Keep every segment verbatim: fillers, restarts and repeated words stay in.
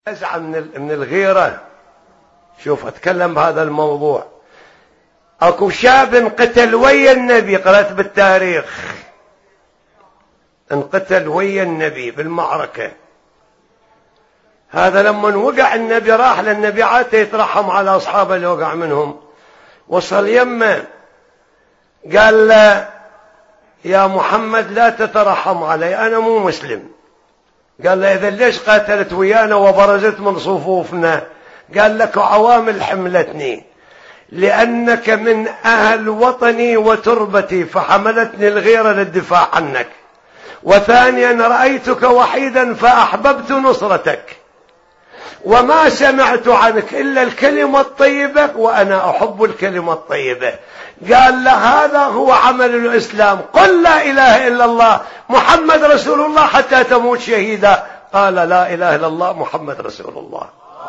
أزعم من الغيرة. شوف أتكلم بهذا الموضوع. أكو شاب انقتل ويا النبي، قرأت بالتاريخ، انقتل ويا النبي بالمعركة. هذا لما وقع النبي راح للنبي عاته يترحم على أصحابه اللي وقع منهم. وصل يمه قال له يا محمد لا تترحم علي، أنا مو مسلم. قال له إذا ليش قاتلت ويانا وبرزت من صفوفنا؟ قال لك عوامل حملتني، لأنك من أهل وطني وتربتي فحملتني الغيرة للدفاع عنك، وثانيا رأيتك وحيدا فأحببت نصرتك، وما سمعت عنك إلا الكلمة الطيبة وأنا أحب الكلمة الطيبة. قال له هذا هو عمل الإسلام، قل لا إله إلا الله محمد رسول الله حتى تموت شهيدا. قال لا إله إلا الله محمد رسول الله.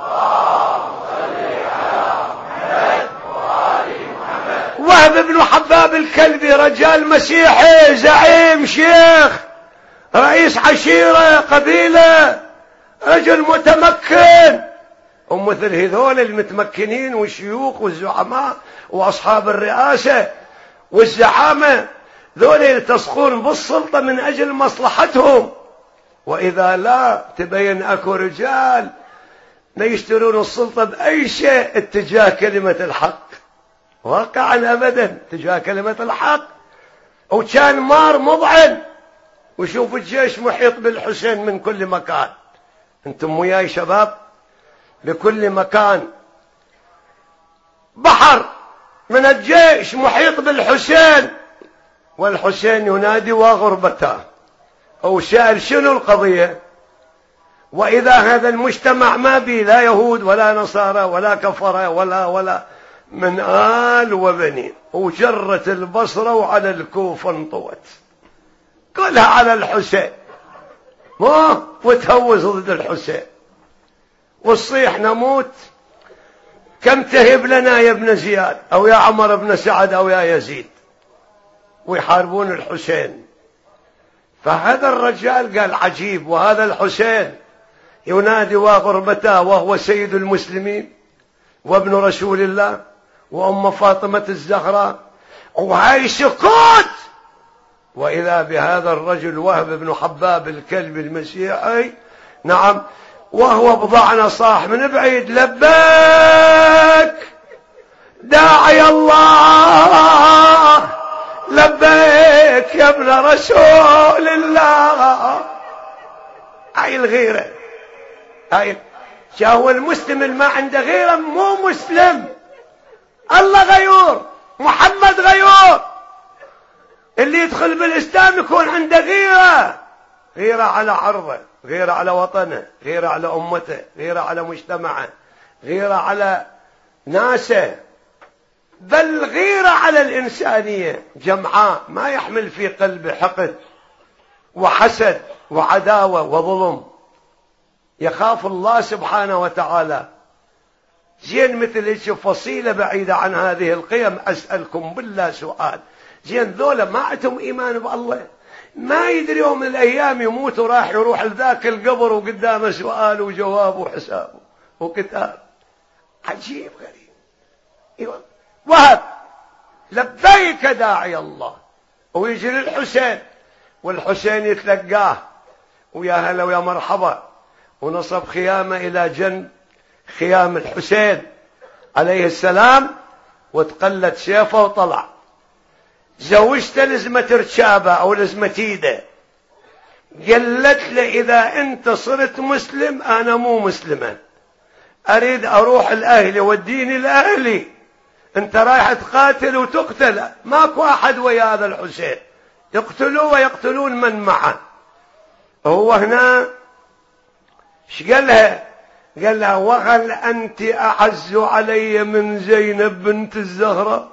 وهب بن حباب الكلبي رجال مسيحي، زعيم، شيخ، رئيس عشيرة، قبيلة، رجل متمكن. ومثل هذول المتمكنين والشيوخ والزعماء وأصحاب الرئاسة والزعامة ذول يلتصقون بالسلطة من أجل مصلحتهم، وإذا لا تبين أكو رجال ما يشترون السلطة بأي شيء اتجاه كلمة الحق، واقعا أبدا اتجاه كلمة الحق. وكان مار مضعن، وشوف الجيش محيط بالحسين من كل مكان. انتم وياي شباب، بكل مكان بحر من الجيش محيط بالحسين، والحسين ينادي وغربته. أو سأل شنو القضية؟ وإذا هذا المجتمع ما بي لا يهود ولا نصارى ولا كفرة ولا ولا من آل وبنين، وجرت البصرة وعلى الكوفة انطوت كلها على الحسين، ما وتهوز ضد الحسين والصيح نموت. كم تهب لنا يا ابن زياد أو يا عمر بن سعد أو يا يزيد، ويحاربون الحسين. فهذا الرجال قال عجيب، وهذا الحسين ينادي وغربته وهو سيد المسلمين وابن رسول الله وأم فاطمة الزهراء، وهاي سكوت. وإذا بهذا الرجل وهب بن حباب الكلب المسيحي، نعم، وهو بضعنا صاح من بعيد لبيك داعي الله، لبيك يا ابن رسول الله. هاي الغيرة، هاي شاهو المسلم اللي ما عنده غيرة مو مسلم. الله غيور، محمد غيور. اللي يدخل بالإسلام يكون عنده غيرة، غيرة على عرضه، غيرة على وطنه، غيرة على أمته، غيرة على مجتمعه، غيرة على ناسه، بل غيرة على الإنسانية جمعاء، ما يحمل في قلبه حقد وحسد وعداوة وظلم. يخاف الله سبحانه وتعالى. زين مثل هيك فصيلة بعيدة عن هذه القيم. أسألكم بالله سؤال، زين ذولا ما عندهم إيمان بالله؟ ما يدري يوم من الأيام يموت وراح يروح لذاك القبر وقدامه سؤال وجواب وحساب وكتاب. عجيب غريب. إيوه. وهب لبيك داعي الله، ويجي للحسين والحسين يتلقاه ويا هلا ويا مرحبا، ونصب خيامه إلى جنب خيام الحسين عليه السلام، وتقلت سيفه وطلع. زوجته لزمة رشابة أو لزمة ايده، قالت له إذا أنت صرت مسلم أنا مو مسلمة، أريد أروح لأهلي وديني لأهلي. أنت رايح تقاتل وتقتل، ماكو أحد ويا هذا الحسين، يقتلوه ويقتلون من معه. هو هنا ايش قال لها؟ قال لها وهل أنت أعز علي من زينب بنت الزهراء؟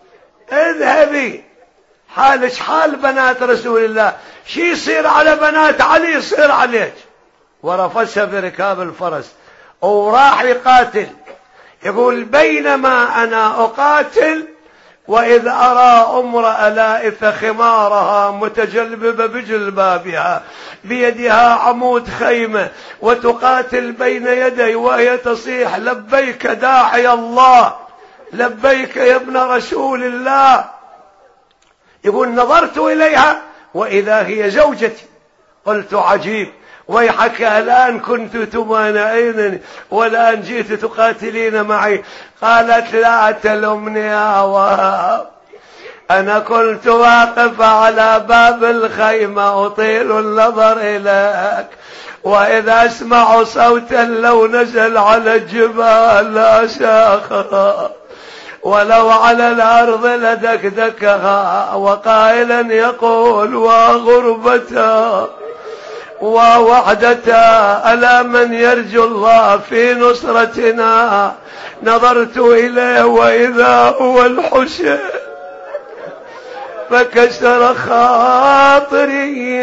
اذهبي، حالك حال بنات رسول الله، شي يصير على بنات علي يصير عليك. ورفسها بركاب الفرس وراح يقاتل. يقول بينما أنا أقاتل وإذ أرى امرأة لائث خمارها متجلببة بجلبابها بيدها عمود خيمة وتقاتل بين يدي وهي تصيح لبيك داعي الله، لبيك يا ابن رسول الله. يقول نظرت إليها وإذا هي زوجتي، قلت عجيب، ويحك الآن كنت تمانعينني والآن جئت تقاتلين معي. قالت لا تلمني يا وهاب، أنا كنت واقف على باب الخيمة أطيل النظر إليك، وإذا أسمع صوتا لو نزل على الجبال لأشاخها ولو على الأرض لدكدكها، وقائلا يقول وغربتها ووحدتها ألا من يرجو الله في نصرتنا. نظرت إليه وإذا هو الحسين، فكسر خاطري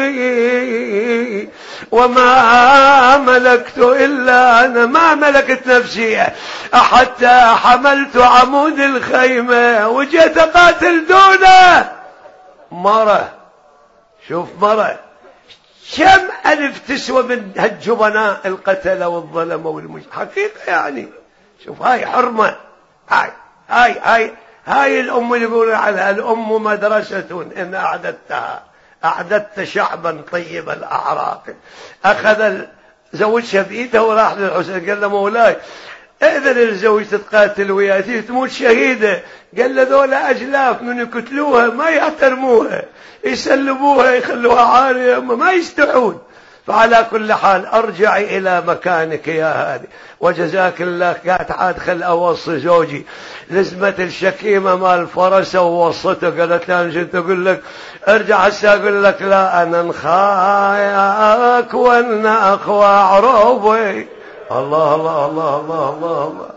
وما ملكت إلا أنا، ما ملكت نفسي حتى حملت عمود الخيمة وجيت أقاتل دونه. مرة، شوف مرة كم ألف تسوى من هالجبناء القتلة والظلم والمج حقيقة يعني. شوف هاي حرمة، هاي هاي هاي هاي الأم اللي يقولون عليها الأم مدرسة إن أعددتها أعددت شعبا طيب الأعراق. أخذ زوجها بإيده وراح للحسين قال له مولاي اذن للزوج تتقاتل وياتي تموت شهيدة. قال له ذولا أجلاف من يقتلوها ما يحترموها، يسلبوها يخلوها عارية ما يستحون. فعلى كل حال ارجعي إلى مكانك يا هذه، وجزاك الله. قالت عاد خل أوصي زوجي، لزمت الشكيمة مال فرسه ووصته. قالت لا أنا جيت أقول لك ارجع هسه أقول لك لا أنا نخاياك وأنا أخوى عروبي. الله الله الله الله الله الله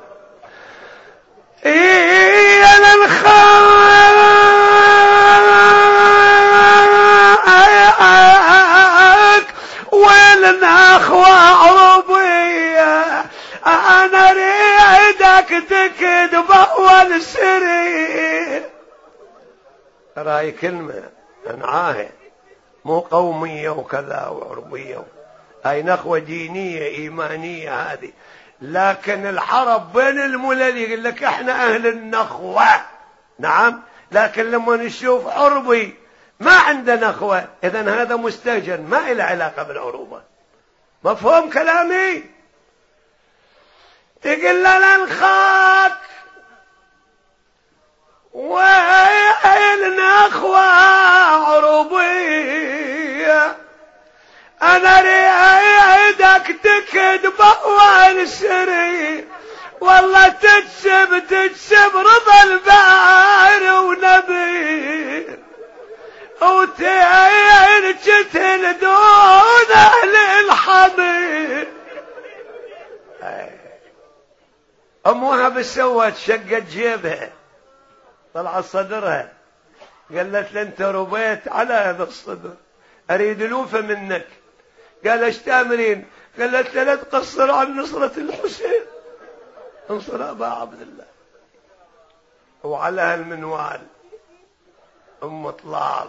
إيه أنا نخاياك وأنا أخوى عروبي، أنا ريدك تكذب أول سرير. راي كلمة أنعاها مو قومية وكذا وعربية، هاي نخوة دينية إيمانية هذه. لكن الحرب بين الملل يقول لك احنا أهل النخوة، نعم، لكن لما نشوف عربي ما عنده نخوة إذن هذا مستهجن ما إله علاقة بالعروبة. مفهوم كلامي؟ تقول لنا نخاك وين نخوة عربية، أنا ريدك تكذب أول سري، والله تجسب تجسب رضا البار ونبي، وتين جتل دون أهل الحبيب. أمها بسوت شقت جيبها طلعت صدرها، قالت لن تربيت على هذا الصدر أريد لوفة منك. قال ايش تأمرين؟ قالت لا تقصر عن نصرة الحسين، انصر أبا عبد الله. وعلى هالمنوال أم طلال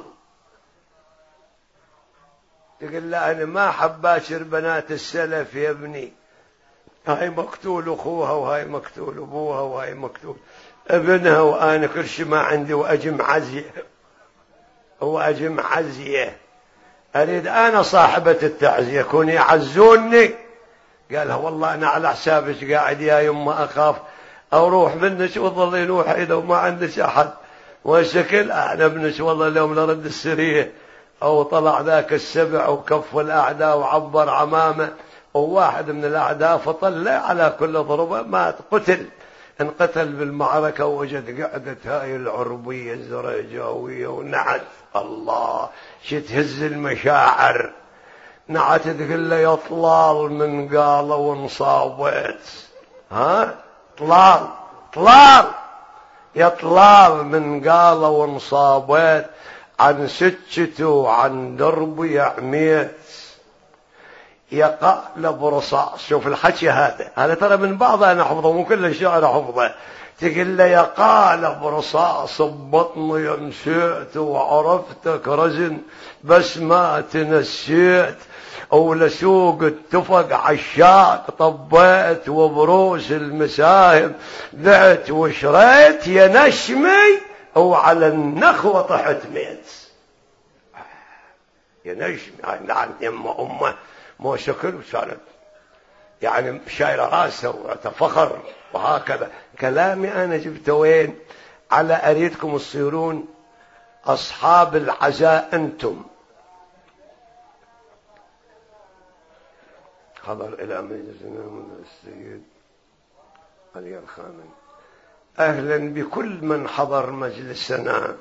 تقول لا أنا ما حب باشر بنات السلف يا ابني، هاي مقتول أخوها وهاي مقتول أبوها وهاي مقتول ابنها، وأنا كل شيء ما عندي وأجم عزية وأجم عزية، أريد أنا صاحبة التعزية كوني يعزوني. قالها والله أنا على حسابك قاعد يا يما، أخاف أروح منك وظلين وحيدة وما عندك أحد، وشكل أنا ابنك والله اليوم لرد السرية. أو طلع ذاك السبع وكف الأعداء وعبر عمامه، وواحد من الأعداء فطلع على كل ضربة مات قتل، انقتل بالمعركة. ووجد قعدة هاي العربية الزريجاوية ونعت الله شتهز المشاعر، نعت تقول له يا طلال من قال وانصابت، ها طلال طلال يا طلال من قال وانصابت، عن سكته وعن دربي عميت، يقالب رصاص. شوف الحكي هذا، هذا ترى من بعضه أنا حفظه، مو كل الشعر حفظه. تقول له يقالب رصاص ببطني ينسيت وعرفتك رزن بس ما تنسيت، ولسوق اتفق عشاق طبيت وبروس المساهم بعت وشريت يا نشمي وعلى النخوة طحت ميت. يا نشمي نعم يما أمه مو شكل وصارت يعني شايلة راسه وتفخر وهكذا. كلامي أنا جبته وين؟ على أريدكم تصيرون أصحاب العزاء أنتم. حضر إلى مجلسنا من السيد علي الخامن. أهلا بكل من حضر مجلسنا،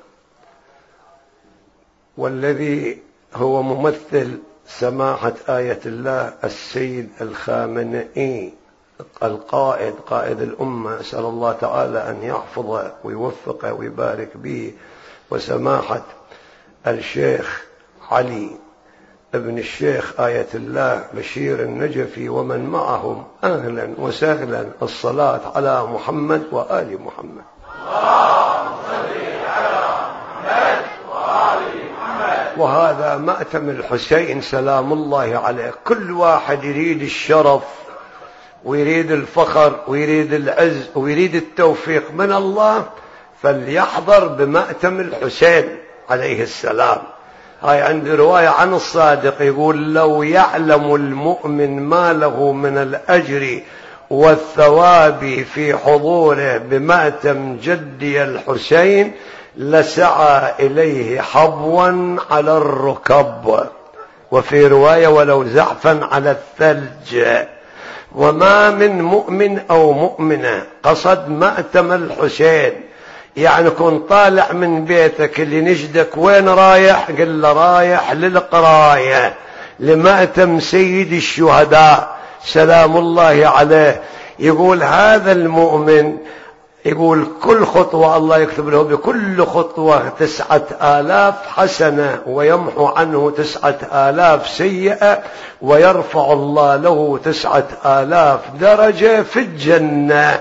والذي هو ممثل سماحة آية الله السيد الخامنئي القائد قائد الأمة. أسأل الله تعالى أن يحفظه ويوفقه ويبارك به، وسماحة الشيخ علي ابن الشيخ آية الله بشير النجفي ومن معهم. أهلا وسهلا. الصلاة على محمد وآل محمد. اللهم صل على محمد وآل محمد. وهذا مأتم الحسين سلام الله عليه. كل واحد يريد الشرف ويريد الفخر ويريد العز ويريد التوفيق من الله، فليحضر بمأتم الحسين عليه السلام. هاي عندي رواية عن الصادق يقول: لو يعلم المؤمن ما له من الأجر والثواب في حضوره بمأتم جدي الحسين لسعى إليه حبوا على الركب، وفي رواية ولو زعفا على الثلج. وما من مؤمن أو مؤمنة قصد مأتم الحسين، يعني كن طالع من بيتك اللي نجدك وين رايح؟ قل له رايح للقراية لمأتم سيد الشهداء سلام الله عليه. يقول هذا المؤمن يقول كل خطوة الله يكتب له بكل خطوة تسعة آلاف حسنة ويمحو عنه تسعة آلاف سيئة ويرفع الله له تسعة آلاف درجة في الجنة.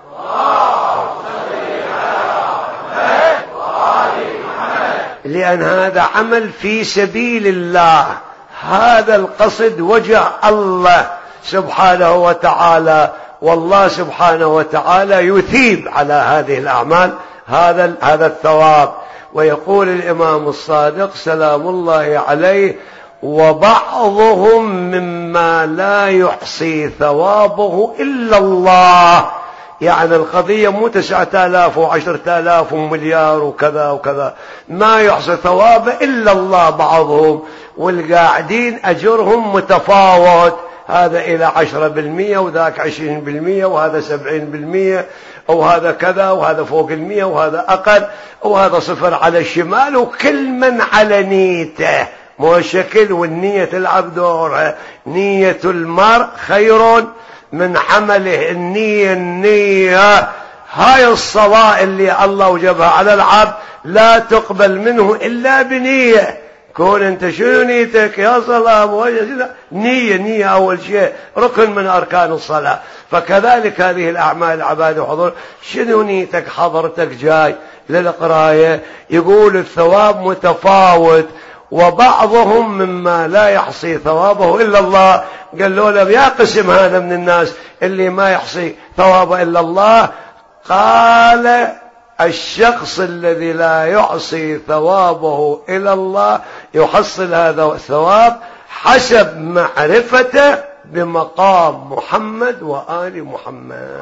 لأن هذا عمل في سبيل الله، هذا القصد وجه الله سبحانه وتعالى، والله سبحانه وتعالى يثيب على هذه الأعمال هذا هذا الثواب. ويقول الإمام الصادق سلام الله عليه: وبعضهم مما لا يحصي ثوابه إلا الله. يعني القضية مو تسعة آلاف وعشرة آلاف ومليار وكذا وكذا، ما يحصي ثوابه إلا الله بعضهم، والقاعدين أجرهم متفاوت، هذا إلى عشرة بالمئة وذاك عشرين بالمئة وهذا سبعين بالمئة وهذا كذا وهذا فوق المئة وهذا أقل وهذا صفر على الشمال، وكل من على نيته مو شكل، والنية تلعب دورها. نية المرء خير من عمله. النية النية هاي الصلاة اللي الله وجبها على العبد لا تقبل منه إلا بنية. كون انت شنو نيتك يا صلاة؟ نية نية أول شيء ركن من أركان الصلاة. فكذلك هذه الأعمال العبادة وحضور، شنو نيتك؟ حضرتك جاي للقراية، يقول الثواب متفاوت. وبعضهم مما لا يحصي ثوابه إلا الله. قال له يا قسم هذا من الناس اللي ما يحصي ثوابه إلا الله. قال الشخص الذي لا يحصي ثوابه إلى الله يحصل هذا الثواب حسب معرفته بمقام محمد وآل محمد.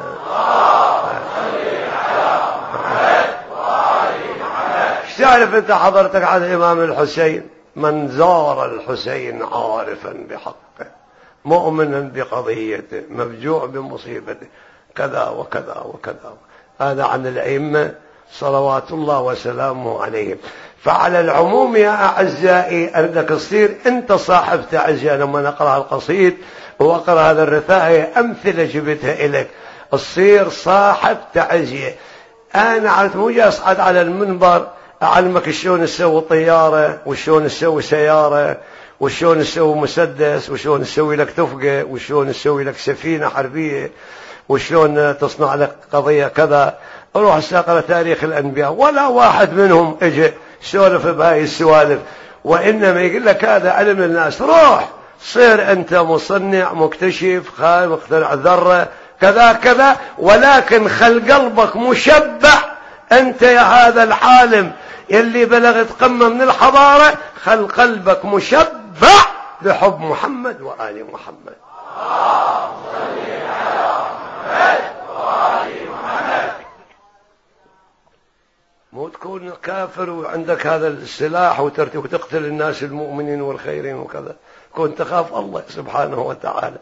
ايش تعرف انت حضرتك عن الإمام الحسين؟ من زار الحسين عارفا بحقه مؤمنا بقضيته مفجوع بمصيبته كذا وكذا وكذا. هذا عن الأئمة صلوات الله وسلامه عليهم. فعلى العموم يا أعزائي أنك تصير أنت صاحب تعزية. لما نقرأ القصيد وأقرأ هذا الرثاء أمثلة جبتها إليك، تصير صاحب تعزية. أنا عرفت مو جاي أصعد على المنبر أعلمك شلون تسوي طيارة وشلون تسوي سيارة وشون نسوي مسدس، وشون نسوي لك تفقة، وشون نسوي لك سفينة حربية، وشون تصنع لك قضية كذا. روح استقرأ تاريخ الأنبياء ولا واحد منهم اجى سولف بهاي السوالف، وإنما يقول لك هذا علم الناس. روح صير أنت مصنع مكتشف خال مخترع ذرة كذا كذا، ولكن خل قلبك مشبع. أنت يا هذا العالم يلي بلغت قمة من الحضارة، خل قلبك مشبع بحب محمد وآل محمد. مو تكون كافر وعندك هذا السلاح وترتي وتقتل الناس المؤمنين والخيرين وكذا، كنت تخاف الله سبحانه وتعالى.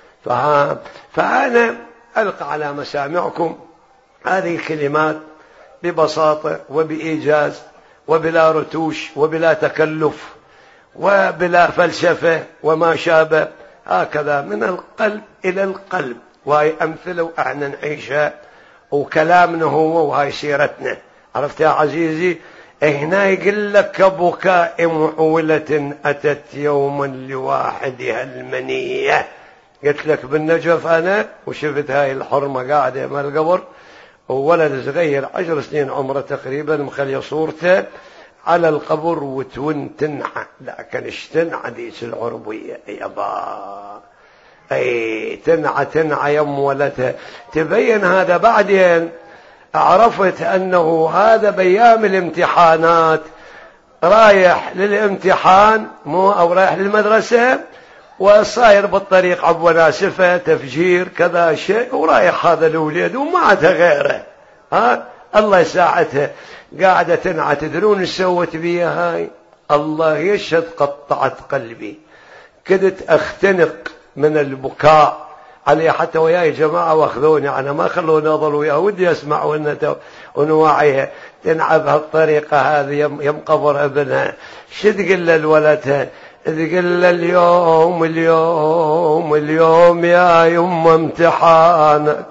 فأنا ألقى على مسامعكم هذه الكلمات ببساطة وبإيجاز وبلا رتوش وبلا تكلف وبلا فلسفة وما شابه، هكذا من القلب إلى القلب. وهي أمثلة وإحنا نعيشها وكلامنا هو وهي سيرتنا. عرفت يا عزيزي؟ هنا يقول لك كبكاء معولة أتت يوما لواحدها المنية. قلت لك بالنجف أنا وشفت هاي الحرمة قاعدة مال القبر، وولد صغير عشر سنين عمره تقريبا مخلي صورته على القبر وتون تنعى، لكن ايش تنعى ديس العربية يابا، اي تنعى تنعى يم ولدها. تبين هذا بعدين عرفت أنه هذا بيام الامتحانات، رايح للامتحان مو أو رايح للمدرسة وصاير بالطريق عبوة ناسفة تفجير كذا شيء، ورايح هذا الوليد وما عندها غيره. ها الله يساعدها قاعدة تنعى. تدرون ايش سوت بيها هاي؟ الله يشهد قطعت قلبي، كدت اختنق من البكاء عليه. حتى وياي جماعة واخذوني أنا ما خلوني أظل وياه، ودي أسمع ونواعيها تنعى بهالطريقة هذه يم قبر ابنها. شو تقول لولدها؟ تقول له اليوم اليوم اليوم يا يما امتحانك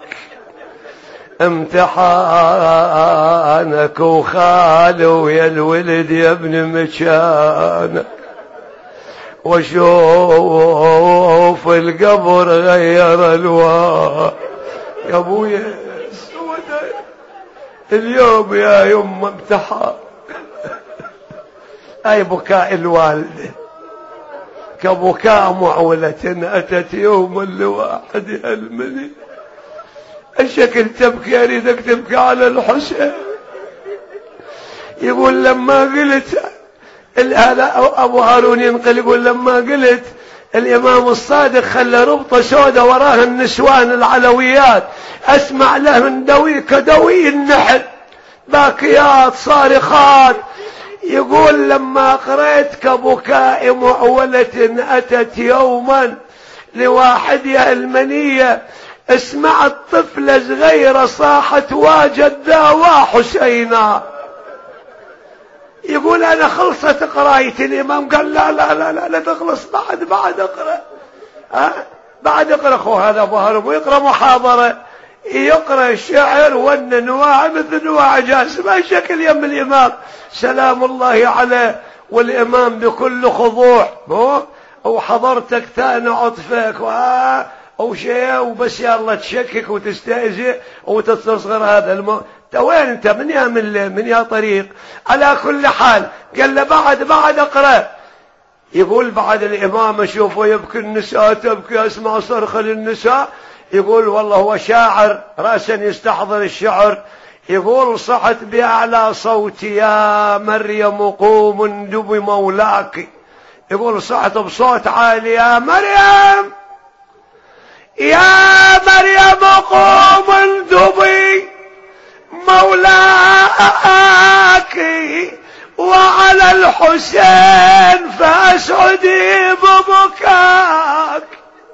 امتحانك، وخالو يا الولد يا ابن مكانك، وشوف القبر غير الوان. يا ابويا اليوم يا يما امتحان. اي بكاء الوالده كبكاء معولة أتت يوما لواحدها المني. الشكل تبكي أريدك تبكي على الحسين. يقول لما قلت هذا أبو هارون ينقل يقول لما قلت الإمام الصادق خلى ربطة سودة وراها النسوان العلويات، أسمع لهن دوي كدوي النحل باكيات صارخات. يقول لما قرأت كبكاء معولة أتت يوما لواحدها المنية، اسمعت طفلة صغيرة صاحت واجدا وحسينا. يقول أنا خلصت قراية. الإمام قال لا لا لا لا, لا تخلص بعد بعد اقرأ. ها بعد اقرأ. أخو هذا أبو هرب ويقرأ محاضرة، يقرأ الشعر والنواع مثل نواع جاسم. أي شكل يم الإمام سلام الله عليه، والإمام بكل خضوع وحضرتك ثاني عطفك أو شيء وبس يلا تشكك وتستهزئ وتستصغر هذا المو. وين انت من يا من, من يا طريق. على كل حال قال له بعد بعد اقرأ. يقول بعد الإمام اشوفه يبكي النساء تبكي، اسمع صرخ للنساء. يقول والله هو شاعر رأسا يستحضر الشعر. يقول صحت بأعلى صوتي يا مريم قوم اندب مولاك. يقول صحت بصوت عالي يا مريم يا مريم قوم اندبي مولاك، وعلى الحسين فاسعدي ببكاك.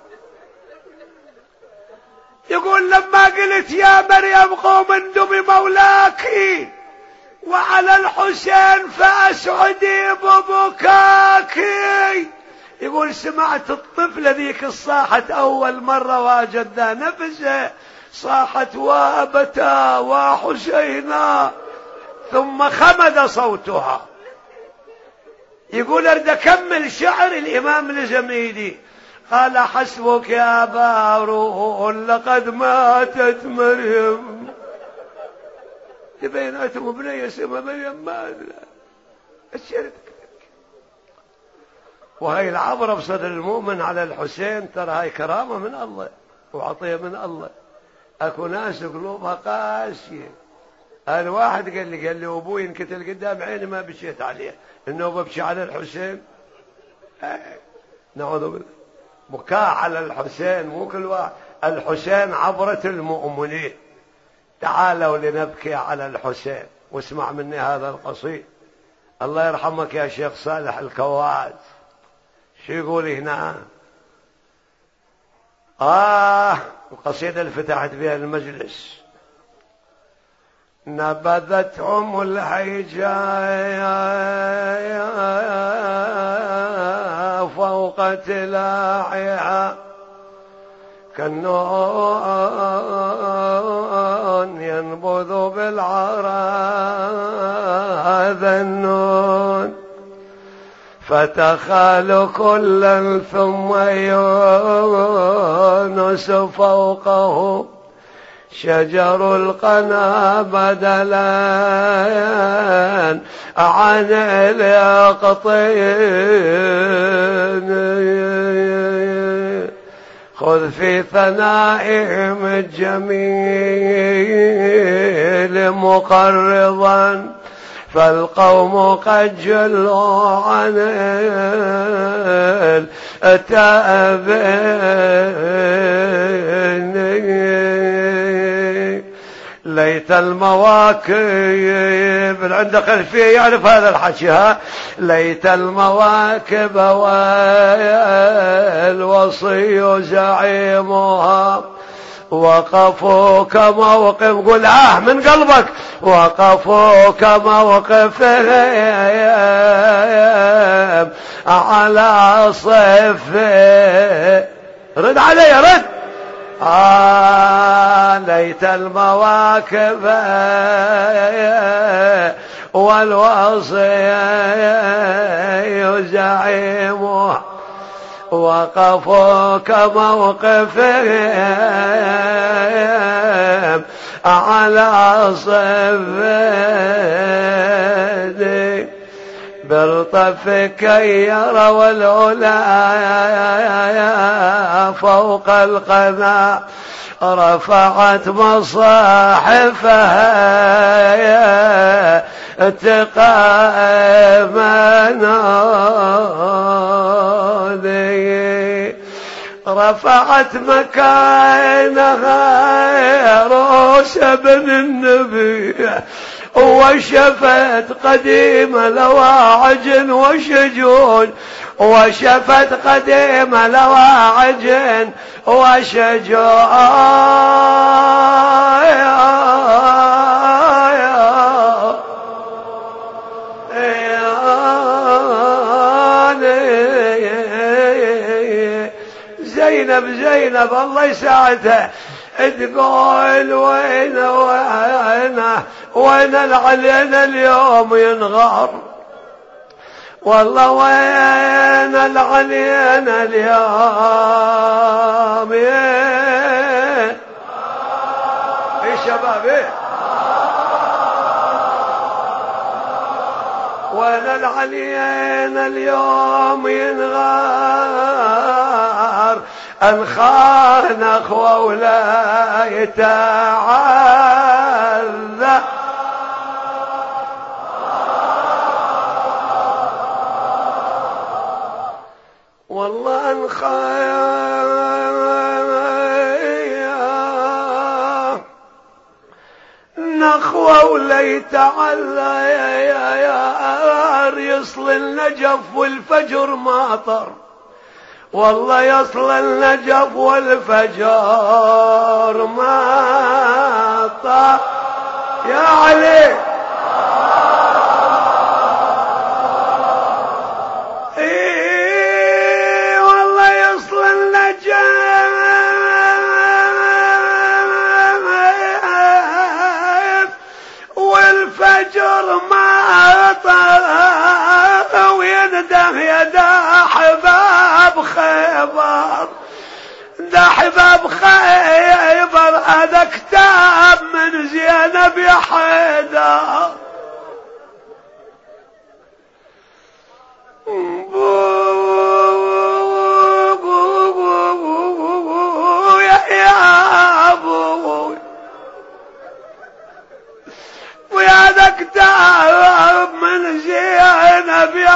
يقول لما قلت يا مريم قوم اندبي مولاك وعلى الحسين فاسعدي ببكاك، يقول سمعت الطفلة ذيك الصاحت أول مرة واجدها نفسه، صاحت وابتا وحسينا، ثم خمد صوتها. يقول ارد اكمل شعر الامام الزميلي. قال حسبك يا بارون لقد ماتت مريم. بيناتهم ابنية اسمها مريم ماذا الشرك. وهي العبرة بصدر المؤمن على الحسين، ترى هاي كرامة من الله وعطية من الله. اكو ناس قلوبها قاسية. انا واحد قال لي قال لي ابوي انقتل قدام عيني ما بكيت عليه، انه ببكي على الحسين. نعوذ بالله. بكاء على الحسين مو كل واحد. الحسين عبرة المؤمنين. تعالوا لنبكي على الحسين. واسمع مني هذا القصيد. الله يرحمك يا شيخ صالح الكواز. شو يقول هنا؟ آه القصيدة اللي فتحت بها المجلس. نبذتهم الحجايا فوق تلاعها كالنون ينبذ بالعرى هذا النون فتخال كلا ثم يونس فوقه شجر القنا بدلا عن اليقطين خذ في ثنائهم الجميل مقرضا فالقوم قد جلوا عن التأبين. ليت المواكب عنده خلفية يعرف هذا الحكي. ها ليت المواكب والوصي زعيمها وقفوا كموقف. قل آه من قلبك. وقفوا كموقفهم على صف. رد علي رد. آه ليت المواكب والوصي زعيمها وقفوا كموقفهم على صفدي بالطف كي يروا العلا فوق القنا رفعت مصاحفها اتقاء منادي رفعت مكانها روس ابن النبي وشفت قديم لواعج وشجون وشفت قديم لواعج وشجون. زينب زينب الله يساعدها تقول وين وين وين العلين اليوم ينغار. والله وين العلين اليوم يا شباب ايه وين العلين اليوم ينغار. الخان اخوه ولا يتعذى والله انخان نخوه ولا يتعذى يا يا يا يصل النجف والفجر ماطر. والله يصل النجف والفجر ماطر يا علي. ايه والله يصل النجف والفجر ماطر وين خيبر، ده حباب خيبر هذا كتاب من زينب يا حيدر. يا ابو ويا ذا كتاب من زينب يا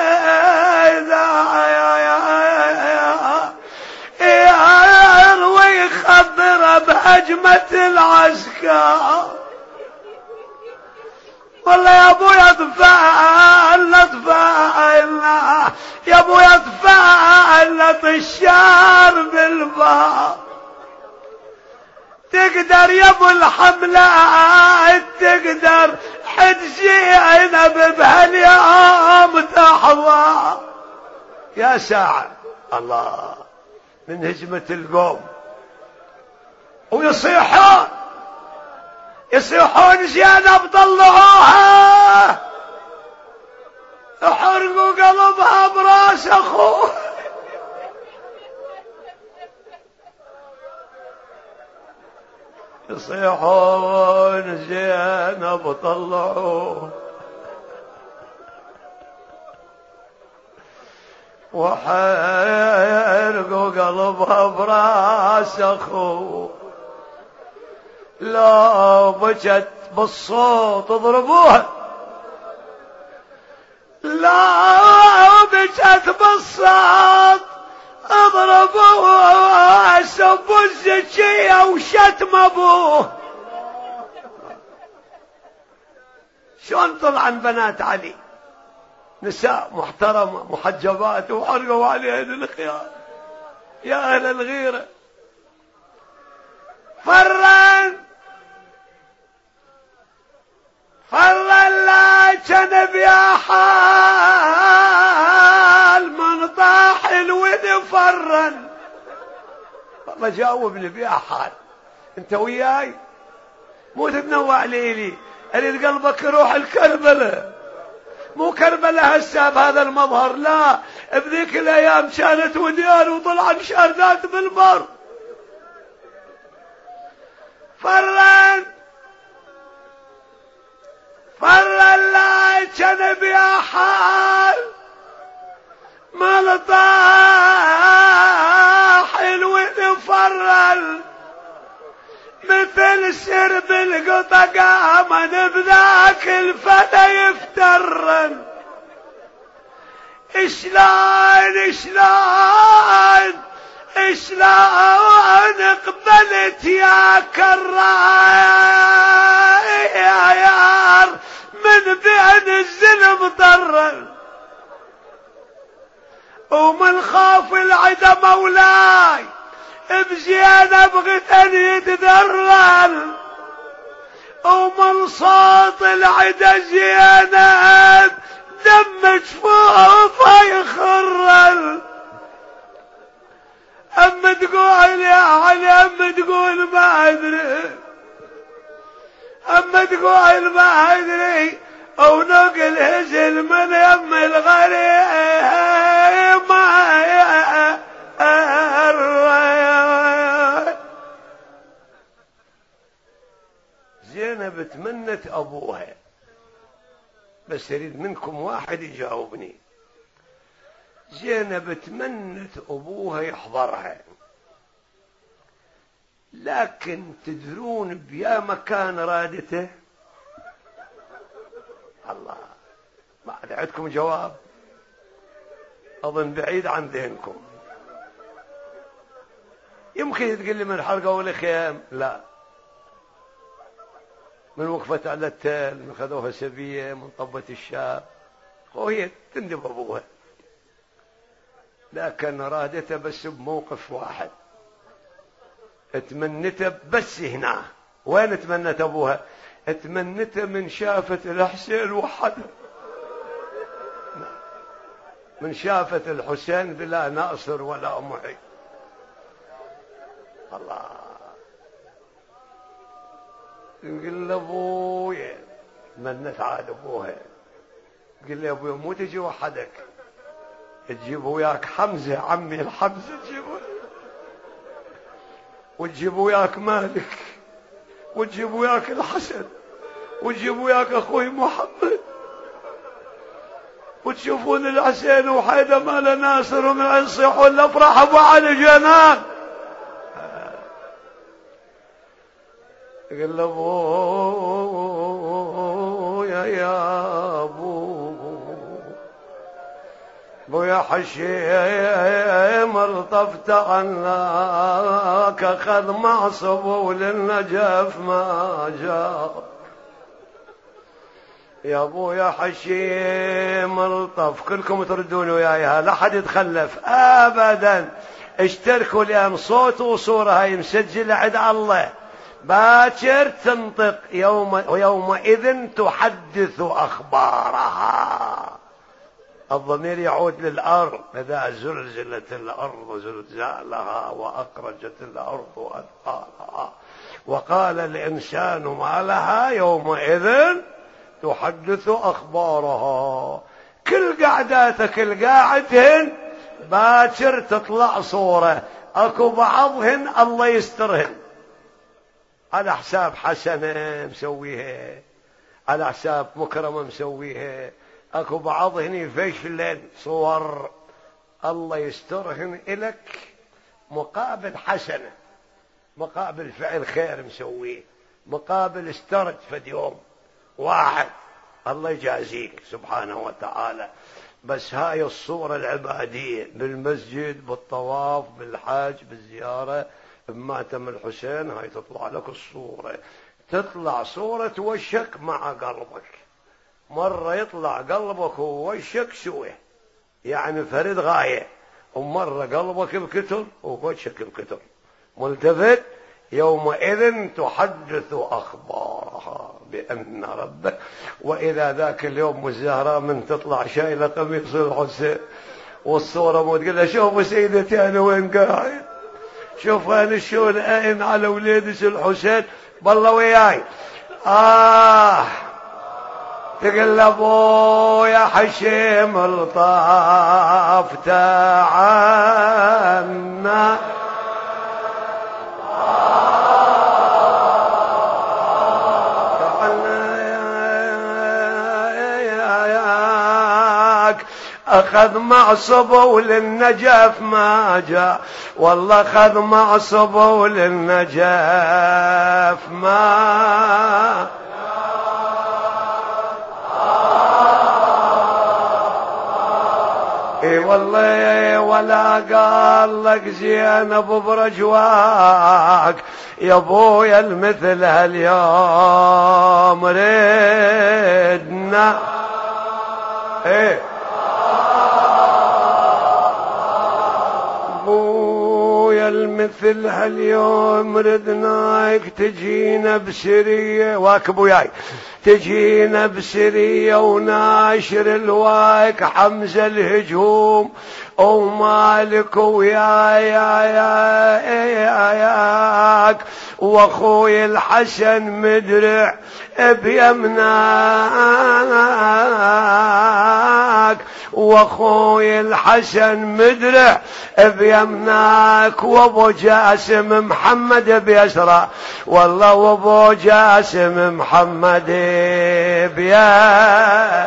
حيدر، يروي خبر بهجمة العسكر. والله يا ابو يطفى اطفى يا ابو يطفى طشار بالبار، تقدر يا ابو الحملة تقدر حد زينب بهاليوم تحظى. يا ساعة الله من هجمة القوم ويصيحون يصيحون زينب طلعوها، حرقوا قلبها براس اخوه. يصيحون زينب طلعوها وحرقوا قلبها براس اخوه. لو بجت بالصوت اضربوها، لا بجت بالصوت اضربوها، سبوا الزكية وشتم ابوه. شلون طلعن بنات علي نساء محترمة محجبات وحرقوا عليهن الخيار. يا اهل الغيرة فرن فرن لا جنب يا حال من طاح الود فرن. والله جاوبني بيا حال انت وياي مو تتنوع ليلي اريد قلبك يروح الكربلة، مو كربلة هسه بهذا المظهر، لا بذيك الايام كانت وديان وطلعن شاردات بالبر. فرن فرن لا جنب يا حال ما طاح الود فرن، مثل سرب القطا قامن بذاك الفدا يفترن. اشلون اشلون اشلون قبلت يا كرايار من بين الزلم ضرن، ومن خاف العدا مولاي بزينب غتن يتذرن، ومن صوت العدا زينب دم جفوفه يخرن. أم تقول يا علي أم تقول ما أدري، أم تقول ما أدري، ونقل هزل من يم الغريب ما زينب تمنت أبوها، بس أريد منكم واحد يجاوبني. زينب تمنت أبوها يحضرها، لكن تدرون بيا مكان رادته؟ الله ما عندكم جواب، أظن بعيد عن ذهنكم. يمكن تقول لي من حرقة والخيام، لا، من وقفت على التل، من خذوها سبية، من طبة الشاب، وهي تندب أبوها، لكن رادته بس بموقف واحد، اتمنته بس هنا. وين اتمنت أبوها؟ اتمنته من شافت الحسين وحده، من شافت الحسين بلا ناصر ولا معي. الله نقول لابويا منت عاد ابوها، قل لي ابويا مو تجي وحدك، تجيب وياك حمزة عمي الحمزة تجيبه، وتجيب وياك مالك، وتجيب وياك الحسن، وتجيب وياك اخوي محمد، وتشوفون الحسين وحيدة مال ناصر ومن يصيحوا الافراح ابو علي جنان. قل ابويا يا ابو ابويا حشيم الطفت عنك اخذ معصب وللنجف ما جاء. يا ابويا حشيم الطف، كلكم تردون وياها لا حد يتخلف ابدا. اشتركوا لان صوت وصوره هاي مسجله عند الله، باكر تنطق يوم ويومئذ تحدث اخبارها. الضمير يعود للارض، اذا زلزلت الارض زلزالها واخرجت الارض اثقالها وقال الانسان ما لها يومئذ تحدث اخبارها. كل قعداتك القاعدهن باكر تطلع صورة، اكو بعضهن الله يسترهن على حساب حسنة مسويها، على حساب مكرمة مسويها، اكو بعضهن يفشلن صور الله يسترهن إلك مقابل حسنة، مقابل فعل خير مسويه، مقابل استرد فد يوم واحد الله يجازيك سبحانه وتعالى. بس هاي الصورة العبادية بالمسجد بالطواف بالحج بالزيارة بماتم الحسين، هاي تطلع لك الصورة، تطلع صورة وشك مع قلبك. مرة يطلع قلبك ووشك سويه يعني فرد غاية، ومرة قلبك بكتر ووشك بكتر ملتفت. يومئذ تحدث أخبارها بأن ربك. وإذا ذاك اليوم الزهراء من تطلع شايلة قميص الحسين والصورة مو تقول لها شوفوا سيدتي أنا وين قاعد، شوف أنا شلون قايم على وليدش الحسين بالله وياي. آه تقول أبويا حشيم الطاف تعنا أخذ معصبه وللنجف ما جاء، والله أخذ معصبه وللنجف ما اي والله ولا قال لك زينب برجواك يا ابويا المثل هاليوم ردنا. ايه المثل هاليوم ردناك تجينا بسرية واكب وياي، تجينا بسرية وناشر الواك حمزة الهجوم ومالك ويا يا يا يا ياك واخوي الحسن مدرع بيمناك، واخوي الحسن مدرع بيمناك، وابو جاسم محمد بيسرى، والله وابو جاسم محمد بيسرى.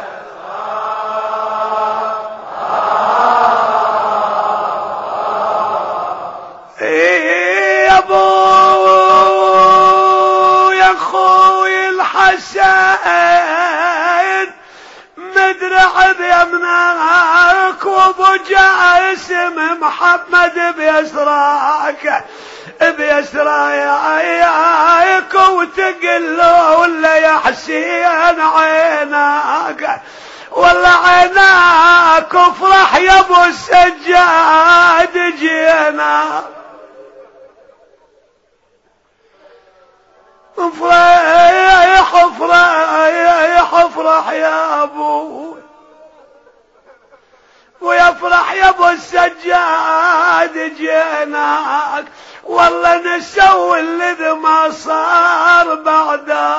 يا ابو يا اخوي الحسن مدرع بيمناك، وابو جاسم محمد بيسراك بيسراك، وتقل له ولا يا حسين عيناك، والله عيناك افرح يا ابو السجاد جينا، افرح افرح افرح يا ابو، ويفرح يا ابو السجاد جيناك، والله نسوي الذي ما صار بعده.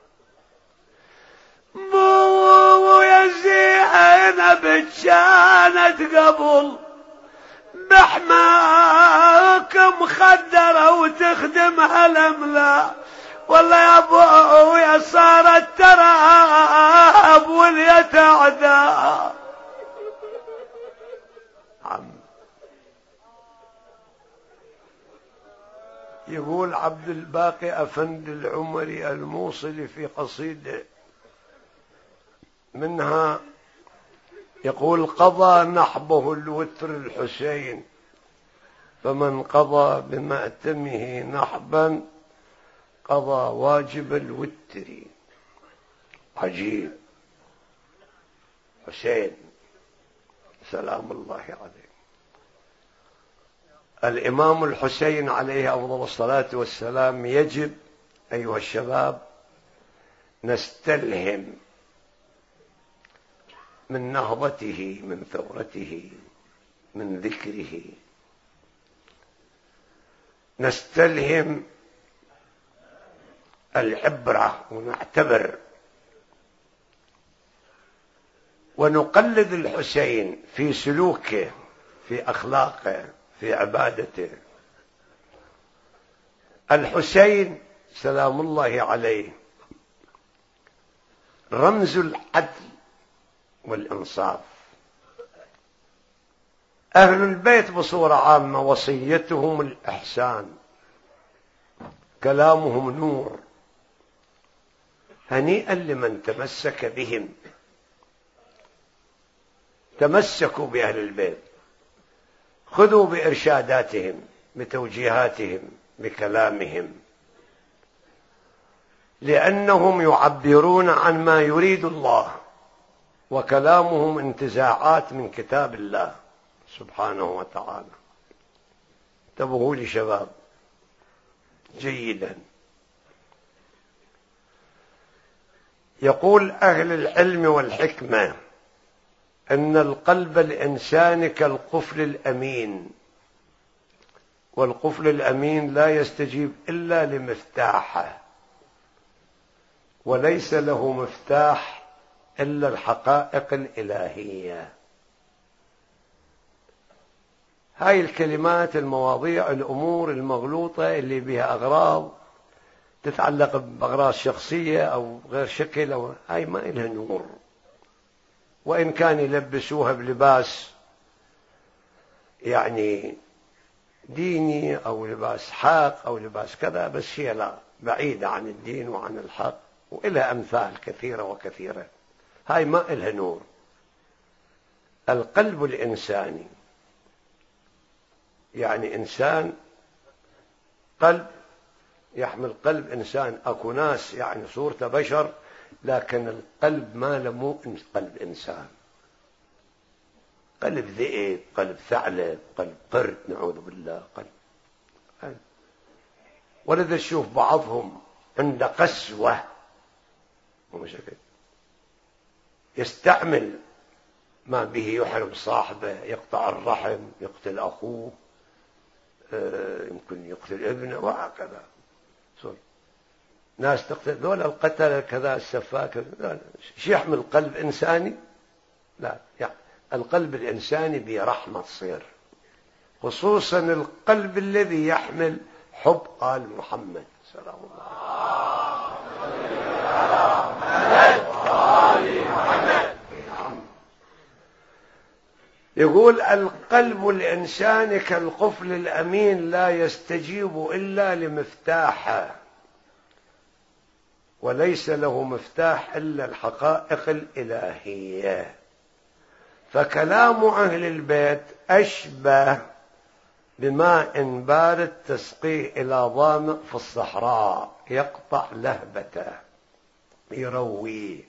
بو يا زينب كان قبل بحماك مخدرة وتخدمها الأملا، والله يا ابويا صارت تراب واليتعدى. عم يقول عبد الباقي أفند العمري الموصلي في قصيدة منها يقول: قضى نحبه الوتر الحسين، فمن قضى بمأتمه نحبا قضى واجب الوتر. عجيب. حسين سلام الله عليه، الإمام الحسين عليه أفضل الصلاة والسلام. يجب أيها الشباب نستلهم من نهضته، من ثورته، من ذكره، نستلهم العبرة ونعتبر ونقلد الحسين في سلوكه، في أخلاقه، في عبادته. الحسين سلام الله عليه رمز العدل والإنصاف. أهل البيت بصورة عامة وصيتهم الإحسان، كلامهم نور. هنيئا لمن تمسك بهم. تمسكوا بأهل البيت، خذوا بإرشاداتهم، بتوجيهاتهم، بكلامهم، لأنهم يعبرون عن ما يريد الله، وكلامهم انتزاعات من كتاب الله سبحانه وتعالى. انتبهوا لي شباب جيدا. يقول أهل العلم والحكمة أن القلب الإنساني كالقفل الأمين، والقفل الأمين لا يستجيب إلا لمفتاحه، وليس له مفتاح إلا الحقائق الإلهية. هاي الكلمات، المواضيع، الأمور المغلوطة اللي بها أغراض تتعلق بأغراض شخصية أو غير شكل، أو هاي ما إلها نور، وإن كان يلبسوها بلباس يعني ديني أو لباس حق أو لباس كذا، بس هي لا، بعيدة عن الدين وعن الحق، وإلها أمثال كثيرة وكثيرة. هاي ما إلها نور. القلب الإنساني يعني إنسان، قلب يحمل قلب إنسان. أكو ناس يعني صورته بشر، لكن القلب ما لمو قلب إنسان، قلب ذئب، قلب ثعلب، قلب قرد، نعوذ بالله. قلب ولذا تشوف بعضهم عند قسوة ومشاكل يستعمل ما به يحرم صاحبه، يقطع الرحم، يقتل أخوه، يمكن يقتل ابنه، وهكذا. ناس تقتل ذولا القتل كذا، السفاك، شو يحمل قلب إنساني؟ لا، يعني القلب الإنساني برحمة تصير، خصوصا القلب الذي يحمل حب آل محمد سلام الله عليه. يقول: القلب الإنساني كالقفل الأمين لا يستجيب إلا لمفتاحه، وليس له مفتاح إلا الحقائق الإلهية. فكلام أهل البيت أشبه بماء بارد تسقيه إلى ظامئ في الصحراء، يقطع لهبته، يرويه.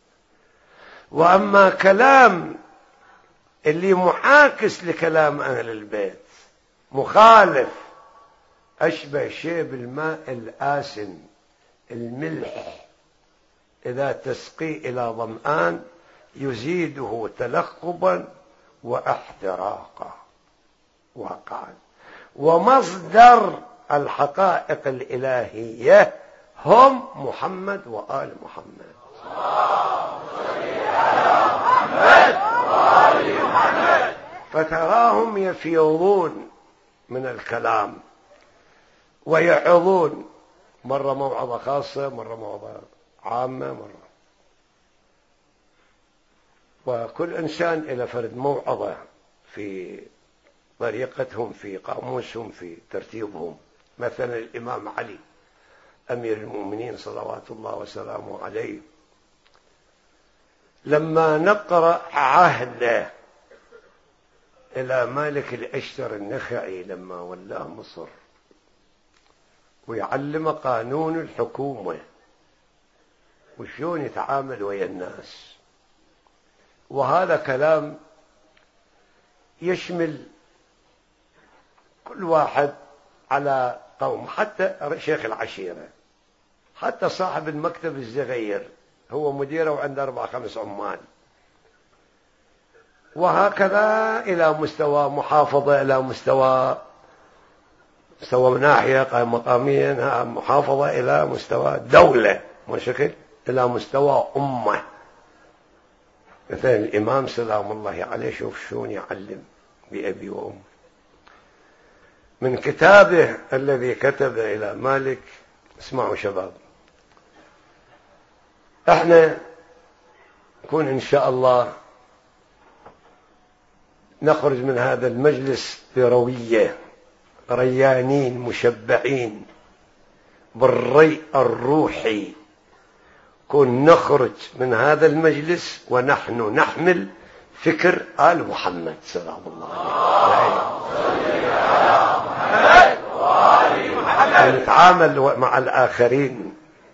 وأما كلام اللي معاكس لكلام أهل البيت، مخالف، أشبه شيء بالماء الآسن الملح، إذا تسقي إلى ظمآن يزيده تلقبا واحتراقا واقعا. ومصدر الحقائق الإلهية هم محمد وآل محمد. اللهم صل على محمد وآل محمد. فتراهم يفيضون من الكلام ويعظون، مرة موعظة خاصة، مرة موعظة عامة، مرة، وكل إنسان إلى فرد موعظة في طريقتهم، في قاموسهم، في ترتيبهم. مثلا الإمام علي أمير المؤمنين صلوات الله وسلامه عليه لما نقرأ عهده إلى مالك الأشتر النخعي لما ولاه مصر ويعلم قانون الحكومة وشون يتعامل ويا الناس، وهذا كلام يشمل كل واحد على قوم، حتى شيخ العشيرة، حتى صاحب المكتب الصغير هو مديره وعنده أربع خمس عمال، وهكذا إلى مستوى محافظة، إلى مستوى مستوى ناحية مقاميا، محافظة إلى مستوى دولة، وشكل إلى مستوى أمة. مثلا الإمام سلام الله عليه شوف شون يعلم بأبي وأم. من كتابه الذي كتب إلى مالك، اسمعوا شباب، احنا نكون إن شاء الله نخرج من هذا المجلس بروية، ريانين مشبعين بالري الروحي، كن نخرج من هذا المجلس ونحن نحمل فكر آل محمد سلام الله عليه. نتعامل مع الآخرين،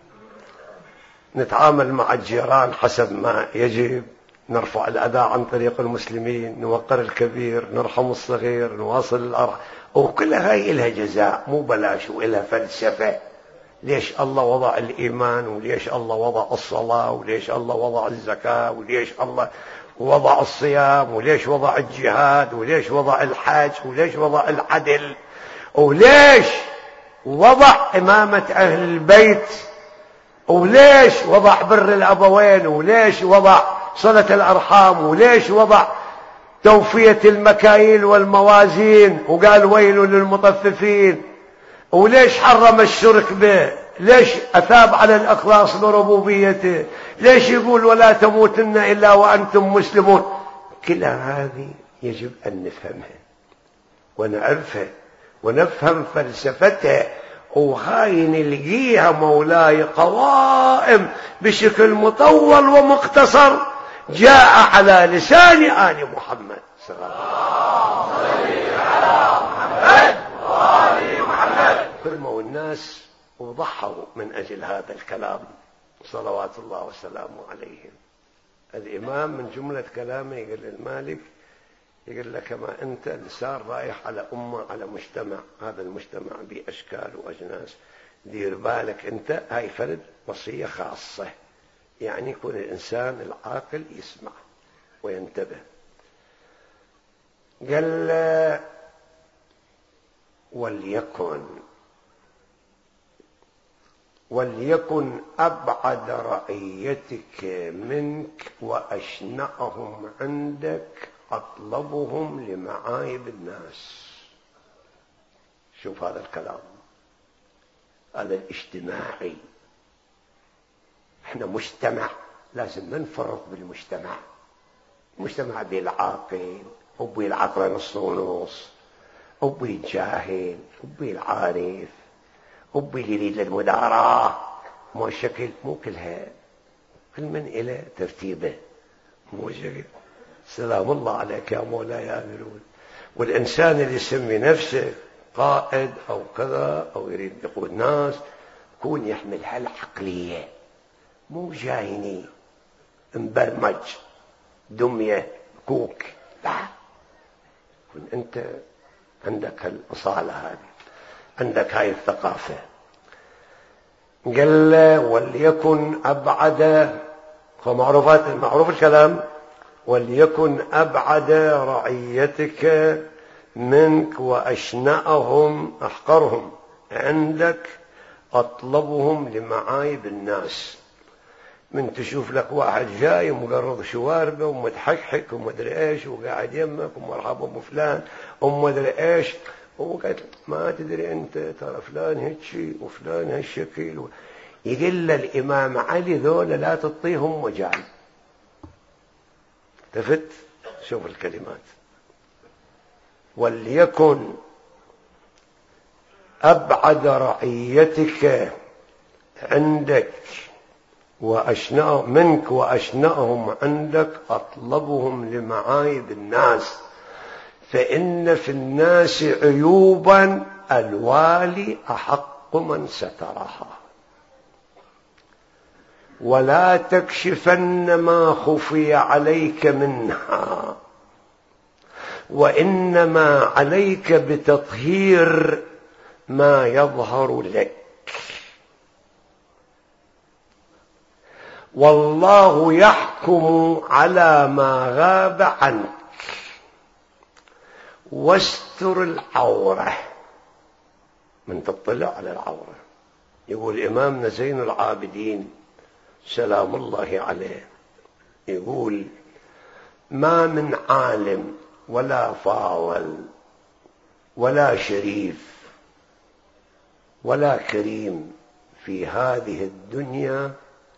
نتعامل مع الجيران حسب ما يجب، نرفع الأذى عن طريق المسلمين، نوقر الكبير، نرحم الصغير، نواصل الأرحام، وكلها هاي إلها جزاء مو بلاش، وإلها فلسفة. ليش الله وضع الإيمان، وليش الله وضع الصلاة، وليش الله وضع الزكاة، وليش الله وضع الصيام، وليش وضع الجهاد، وليش وضع الحج، وليش وضع العدل، وليش وضع إمامة أهل البيت، وليش وضع بر الأبوين، وليش وضع صلة الأرحام، وليش وضع توفية المكاييل والموازين وقال ويل للمطففين، وليش حرم الشرك به، ليش أثاب على الإخلاص بربوبيته، ليش يقول ولا تموتن إلا وأنتم مسلمون. كل هذه يجب أن نفهمها ونعرفها ونفهم فلسفتها، وهاي نلقيها مولاي قوائم بشكل مطول ومختصر جاء على لسان آل محمد صلى الله عليه وسلم. فرموا الناس وضحوا من أجل هذا الكلام صلوات الله وسلامه عليهم. الإمام من جملة كلامه يقول للمالك، يقول لك كما أنت إنسان رايح على أمة، على مجتمع، هذا المجتمع بأشكال وأجناس، دير بالك أنت، هاي فرد وصية خاصة، يعني يكون الإنسان العاقل يسمع وينتبه. قال وليكن وليكن أبعد رعيتك منك وأشنعهم عندك أطلبهم لمعايب الناس. شوف هذا الكلام، هذا الاجتماعي. احنا مجتمع لازم ننفرط بالمجتمع، مجتمع بالعاقل وبالعقل نص ونص، وبالجاهل وبالعارف وباللي يريد للمداراة، مو الشكل، مو كلها، كل من إلى ترتيبه، مو شكل. سلام الله عليك يا مولاي يا أميرون. والإنسان اللي يسمي نفسه قائد أو كذا أو يريد يقود ناس، يكون يحمل هالعقلية، مو جايني مبرمج دمية كوك، لا، كن أنت عندك الأصالة هذه، عندك هاي الثقافة. قال وليكن أبعد، فمعروفات معروف الكلام، وليكن أبعد رعيتك منك وأشنعهم أحقرهم عندك أطلبهم لمعايب الناس. من تشوف لك واحد جاي مقرض شواربه ومتحكحك ومدري ايش وقاعد يمك ومرحبا بفلان ومدري ايش، وقالت ما تدري انت ترى فلان هيك وفلان هالشكل. يقول الامام علي ذولا لا تعطيهم مجال. التفت شوف الكلمات. وليكن أبعد رعيتك عندك وأشنأ منك وأشنأهم عندك أطلبهم لمعايب الناس، فإن في الناس عيوبا الوالي أحق من سترها، ولا تكشفن ما خفي عليك منها، وإنما عليك بتطهير ما يظهر لك. والله يحكم على ما غاب عنك، واستر العورة. من تطلع على العورة. يقول إمامنا زين العابدين سلام الله عليه، يقول ما من عالم ولا فاضل ولا شريف ولا كريم في هذه الدنيا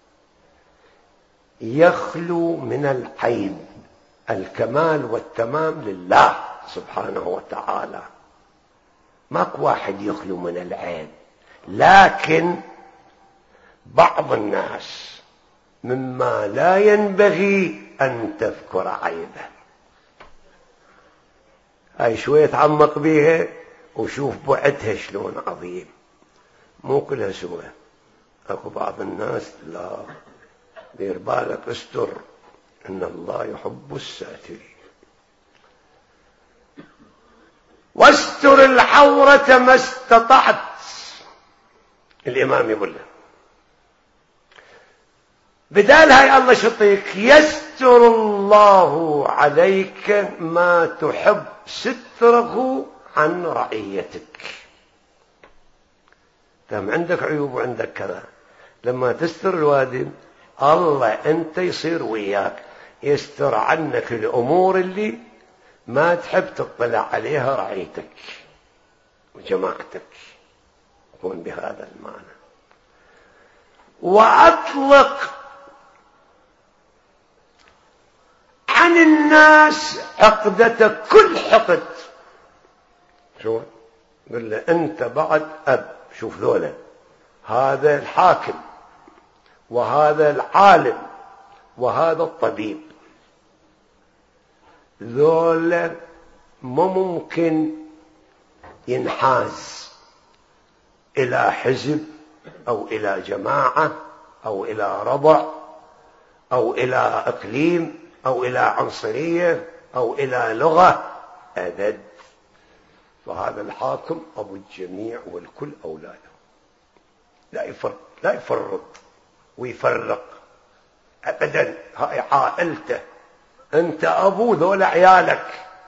يخلو من العيب. الكمال والتمام لله سبحانه وتعالى، ماك واحد يخلو من العيب، لكن بعض الناس مما لا ينبغي أن تذكر عيبه. هاي شوية تعمق بيها وشوف بعدها شلون عظيم، مو كلها سوى. اكو بعض الناس لا، دير بالك استر، ان الله يحب الساترين. واستر العورة ما استطعت. الامام يقول له بدال هاي الله شطيك يستر الله عليك ما تحب ستره عن رعيتك. تم عندك عيوب وعندك كذا، لما تستر الوادم الله انت يصير وياك، يستر عنك الامور اللي ما تحب تطلع عليها رعيتك وجماعتك. يكون بهذا المعنى. واطلق عن الناس عقدتك، كل حقد. شو قل له انت بعد اب. شوف ذولا، هذا الحاكم وهذا العالم وهذا الطبيب، ذولا ما ممكن ينحاز إلى حزب أو إلى جماعة أو إلى ربع أو إلى إقليم أو إلى عنصرية أو إلى لغة أبد. فهذا الحاكم أبو الجميع والكل أولاده، لا يفرق لا يفرط ويفرق أبدا. هاي عائلته، أنت أبو ذول عيالك.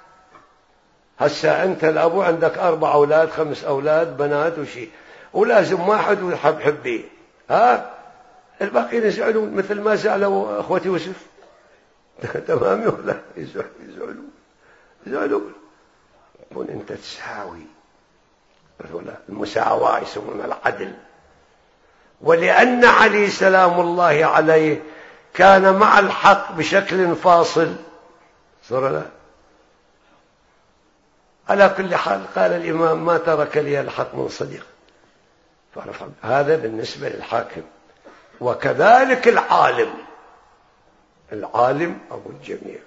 هسا أنت الأبو عندك أربع أولاد خمس أولاد بنات وشي، ولازم واحد ويحب حبيه، ها الباقيين يزعلون مثل ما زعلوا أخوتي يوسف. تمام ولا يزعلون يزعلون. يكون أنت تساوي، المساواة يسمونها العدل. ولأن علي سلام الله عليه كان مع الحق بشكل فاصل، صار لا. على كل حال قال الإمام ما ترك لي الحق من صديق. هذا بالنسبة للحاكم. وكذلك العالم، العالم أبو الجميع.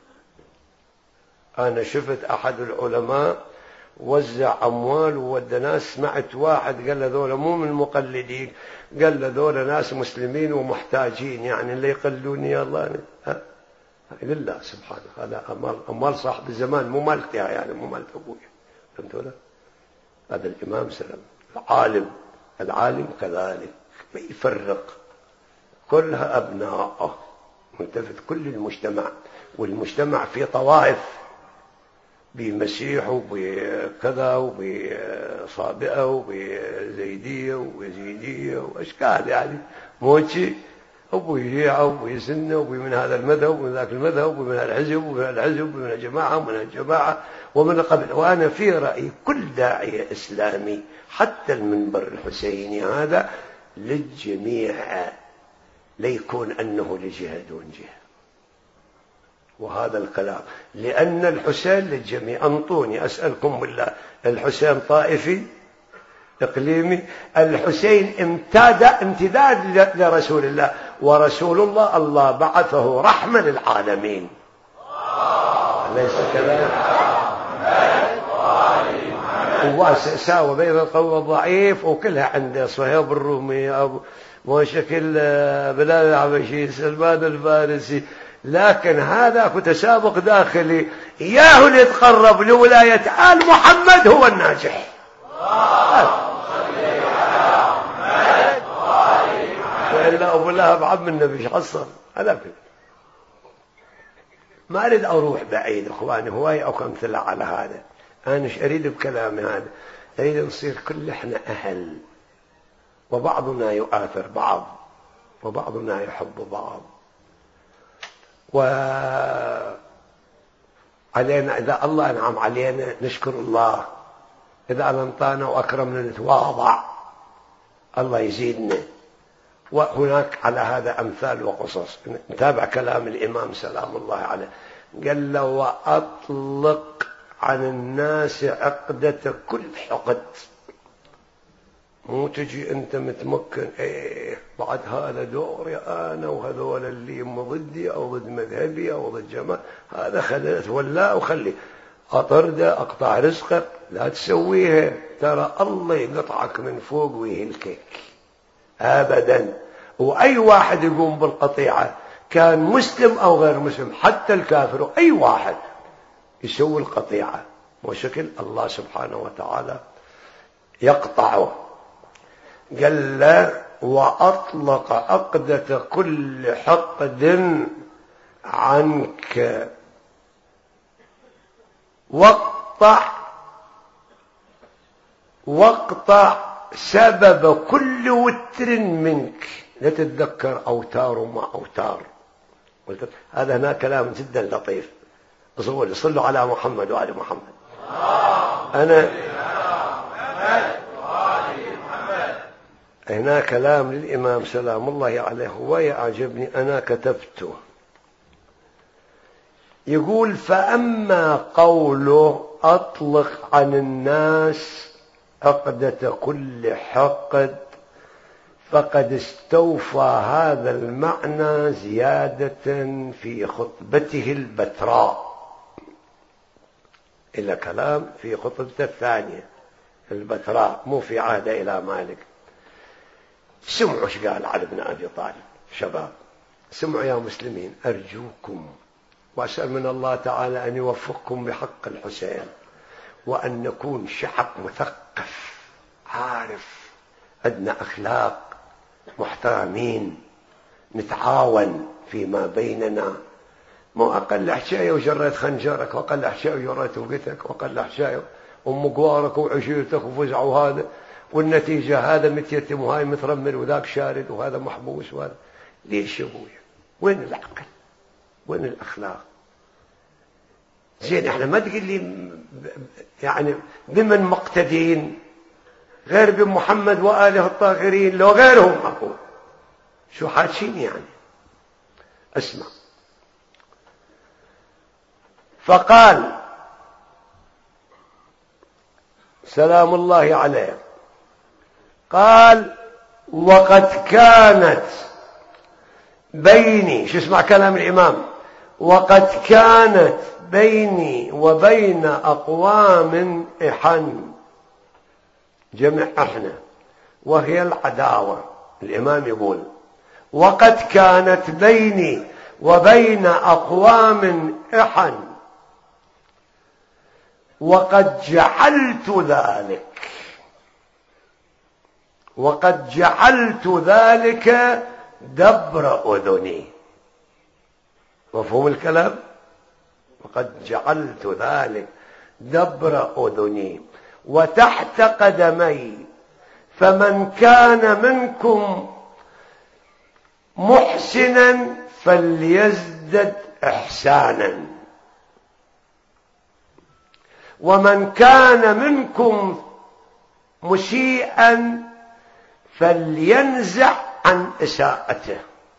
أنا شفت أحد العلماء وزع أموال وودى ناس، سمعت واحد قال له ذولا مو من المقلدين، قال له ذولا ناس مسلمين ومحتاجين، يعني اللي يقلوني يا الله ها؟ لله سبحانه. هذا أموال, أموال صاحب الزمان، مو مالتها يعني، مو مالت أبويا. فهمتوا له؟ هذا الإمام سلام. العالم العالم كذلك ما يفرق، كلها أبناءه، ملتفت كل المجتمع. والمجتمع في طوائف، بمسيح وبكذا وبصابئة وبزيدية ويزيدية وأشكال، يعني موشي أبوي شيعة وأبوي سنة وأبوي من هذا المذهب ومن ذاك المذهب ومن هذا الحزب ومن هذا الحزب ومن الجماعة ومن الجماعة ومن قبل. وأنا في رأيي كل داعية إسلامي حتى المنبر الحسيني هذا للجميع، ليكون أنه لجهة دون جهة. وهذا الكلام لأن الحسين للجميع. أنطوني أسألكم بالله، الحسين طائفي إقليمي؟ الحسين امتاد امتداد لرسول الله، ورسول الله الله بعثه رحمة للعالمين، أليس كذلك؟ وساوى بين القوي والضعيف وكلها عنده. صهيب الرومي، أبو وشكل بلال العبشي، سلمان الفارسي، لكن هذا تسابق داخلي. إياه اللي يتقرب لولاية آل محمد هو الناجح. وإلا أبو لهب عم النبي حصل. أنا ما أريد أروح بعيد إخواني، هواي أو أمثلة على هذا. أنا مش أريد بكلامي هذا، أريد نصير كل إحنا أهل، وبعضنا يؤثر بعض وبعضنا يحب بعض. وعلينا إذا الله أنعم علينا نشكر الله، إذا أنطانا وأكرمنا نتواضع، الله يزيدنا. وهناك على هذا أمثال وقصص. نتابع كلام الإمام سلام الله عليه، قال له: وأطلق عن الناس عقدة كل حقد. مو تجي أنت متمكن إيه بعد هذا دوري أنا وهذول اللي ضدي أو ضد مذهبي أو ضد جماعة، هذا خلي تولى وخلي أطرده أقطع رزقك. لا تسويها، ترى الله يقطعك من فوق ويهلكك أبدا. وأي واحد يقوم بالقطيعة كان مسلم أو غير مسلم، حتى الكافر، أي واحد يسوي القطيعة وشكل الله سبحانه وتعالى يقطعه. قال له: وأطلق عقدة كل حقد عنك، واقطع واقطع سبب كل وتر منك. لا تتذكر أوتار وما أوتار. هذا هنا كلام جدا لطيف. صلوا على محمد وعلى محمد. أنا هنا كلام للإمام سلام الله عليه ويعجبني، أنا كتبته. يقول: فأما قوله أطلق عن الناس عقدة كل حقد فقد استوفى هذا المعنى زيادة في خطبته البتراء. إلى كلام في خطبته الثانية البتراء، مو في عهد إلى مالك. سمعوا ايش قال علي بن أبي طالب. شباب سمعوا يا مسلمين، أرجوكم وأسأل من الله تعالى أن يوفقكم بحق الحسين، وأن نكون شعب مثقف عارف، عندنا أخلاق، محترمين، نتعاون فيما بيننا. مو أقل حشاية وجريت خنجرك، وأقل حشاية وجريت وقتك، وأقل حشاية ومقوارك وعشيرتك وفزعوا هذا، والنتيجة هذا متيتم وهاي مترمل وذاك شارد وهذا محبوس وهذا. ليش يا ابويا؟ وين العقل؟ وين الأخلاق؟ زين احنا ما تقول لي يعني بمن مقتدين غير بمحمد وآله الطاهرين، لو غيرهم أقول شو حاشين يعني. اسمع. فقال سلام الله عليه، قال: وقد كانت بيني، شو اسمع كلام الإمام، وقد كانت بيني وبين أقوام إحن، جمع احنا، وهي العداوة. الإمام يقول: وقد كانت بيني وبين أقوام إحن، وقد جعلت ذلك وقد جعلت ذلك دبر أذني. مفهوم الكلام؟ وقد جعلت ذلك دبر أذني وتحت قدمي، فمن كان منكم محسنا فليزدد إحسانا، ومن كان منكم مسيئا فلينزع عن إساءته.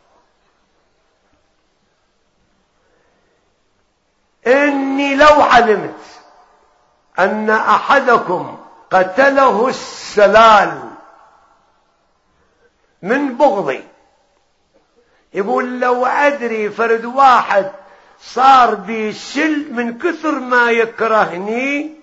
إني لو علمت أن أحدكم قتله السلال من بغضي، يقول لو أدري فرد واحد صار بي سل من كثر ما يكرهني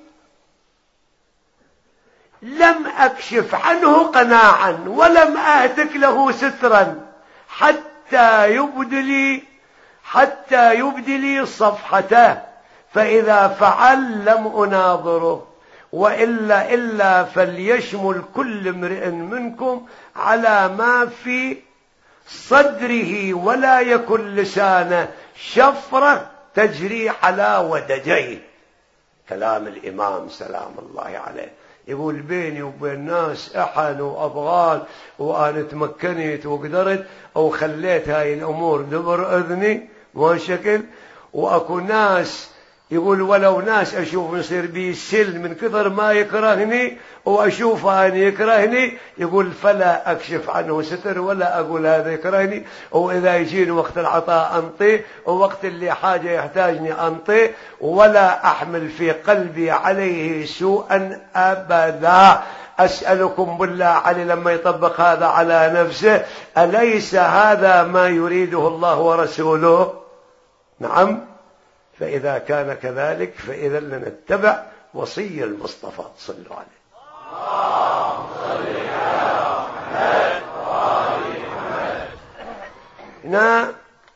لم أكشف عنه قناعا ولم أهتك له سترا حتى يبدلي حتى يبدلي صفحته، فإذا فعل لم أناظره، وإلا إلا فليشمل كل امرئ منكم على ما في صدره ولا يكن لسانه شفرة تجري على ودجيه. كلام الإمام سلام الله عليه. يقول بيني وبين ناس أحن وأبغال وأنا تمكنت وقدرت أو خليت هاي الأمور دبر أذني وشكل، وأكو ناس يقول ولو ناس أشوف يصير بي سل من كثر ما يكرهني وأشوف أن يكرهني، يقول فلا أكشف عنه ستر ولا أقول هذا يكرهني، وإذا يجيني وقت العطاء أنطيه، ووقت اللي حاجة يحتاجني أنطيه، ولا أحمل في قلبي عليه سوءا أبدا. أسألكم بالله علي لما يطبق هذا على نفسه أليس هذا ما يريده الله ورسوله؟ نعم. فإذا كان كذلك فإذا لنتبع وصي المصطفى. صلوا عليه. اللهم صل على محمد وآل محمد. هنا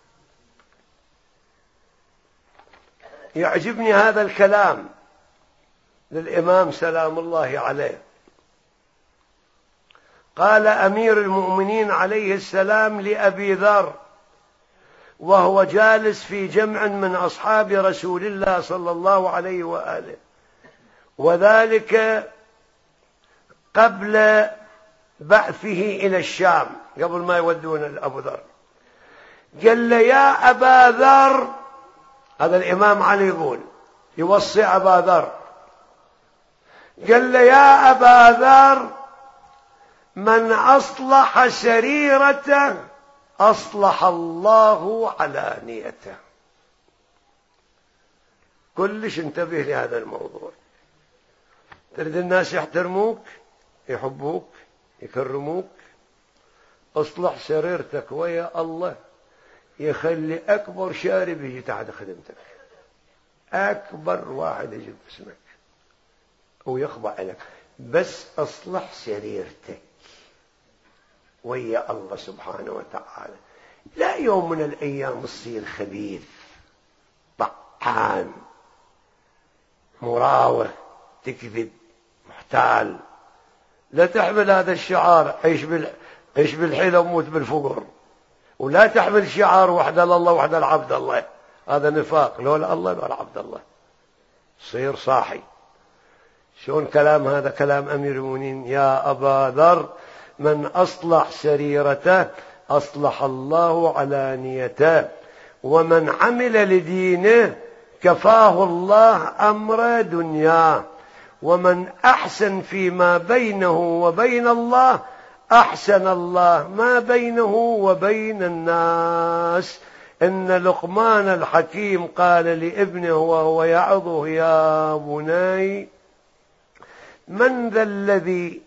يعجبني هذا الكلام للإمام سلام الله عليه. قال أمير المؤمنين عليه السلام لأبي ذر وهو جالس في جمع من أصحاب رسول الله صلى الله عليه وآله، وذلك قبل بعثه إلى الشام، قبل ما يودون أبو ذر. قال له يا أبا ذر، هذا الإمام علي يقول يوصي أبا ذر، قال له يا أبا ذر من أصلح سريرته أصلح الله علانيته. كلش انتبه لهذا الموضوع. تريد الناس يحترموك يحبوك يكرموك، اصلح سريرتك ويا الله يخلي أكبر شارب يجي تحت خدمتك، أكبر واحد يجي باسمك ويخضع لك، بس اصلح سريرتك ويا الله سبحانه وتعالى. لا يوم من الأيام تصير خبيث طعان مراوغ تكذب محتال. لا تحمل هذا الشعار عيش بال... عيش بالحيلة وموت بالفقر، ولا تحمل شعار وحده لله وحده العبد الله، هذا نفاق، لولا الله لولا عبد الله. صير صاحي. شلون كلام هذا؟ كلام أمير المؤمنين. يا أبا ذر من أصلح سريرته أصلح الله علانيته، ومن عمل لدينه كفاه الله أمر دنياه، ومن أحسن فيما بينه وبين الله أحسن الله ما بينه وبين الناس. إن لقمان الحكيم قال لابنه وهو يعظه يا بني من ذا الذي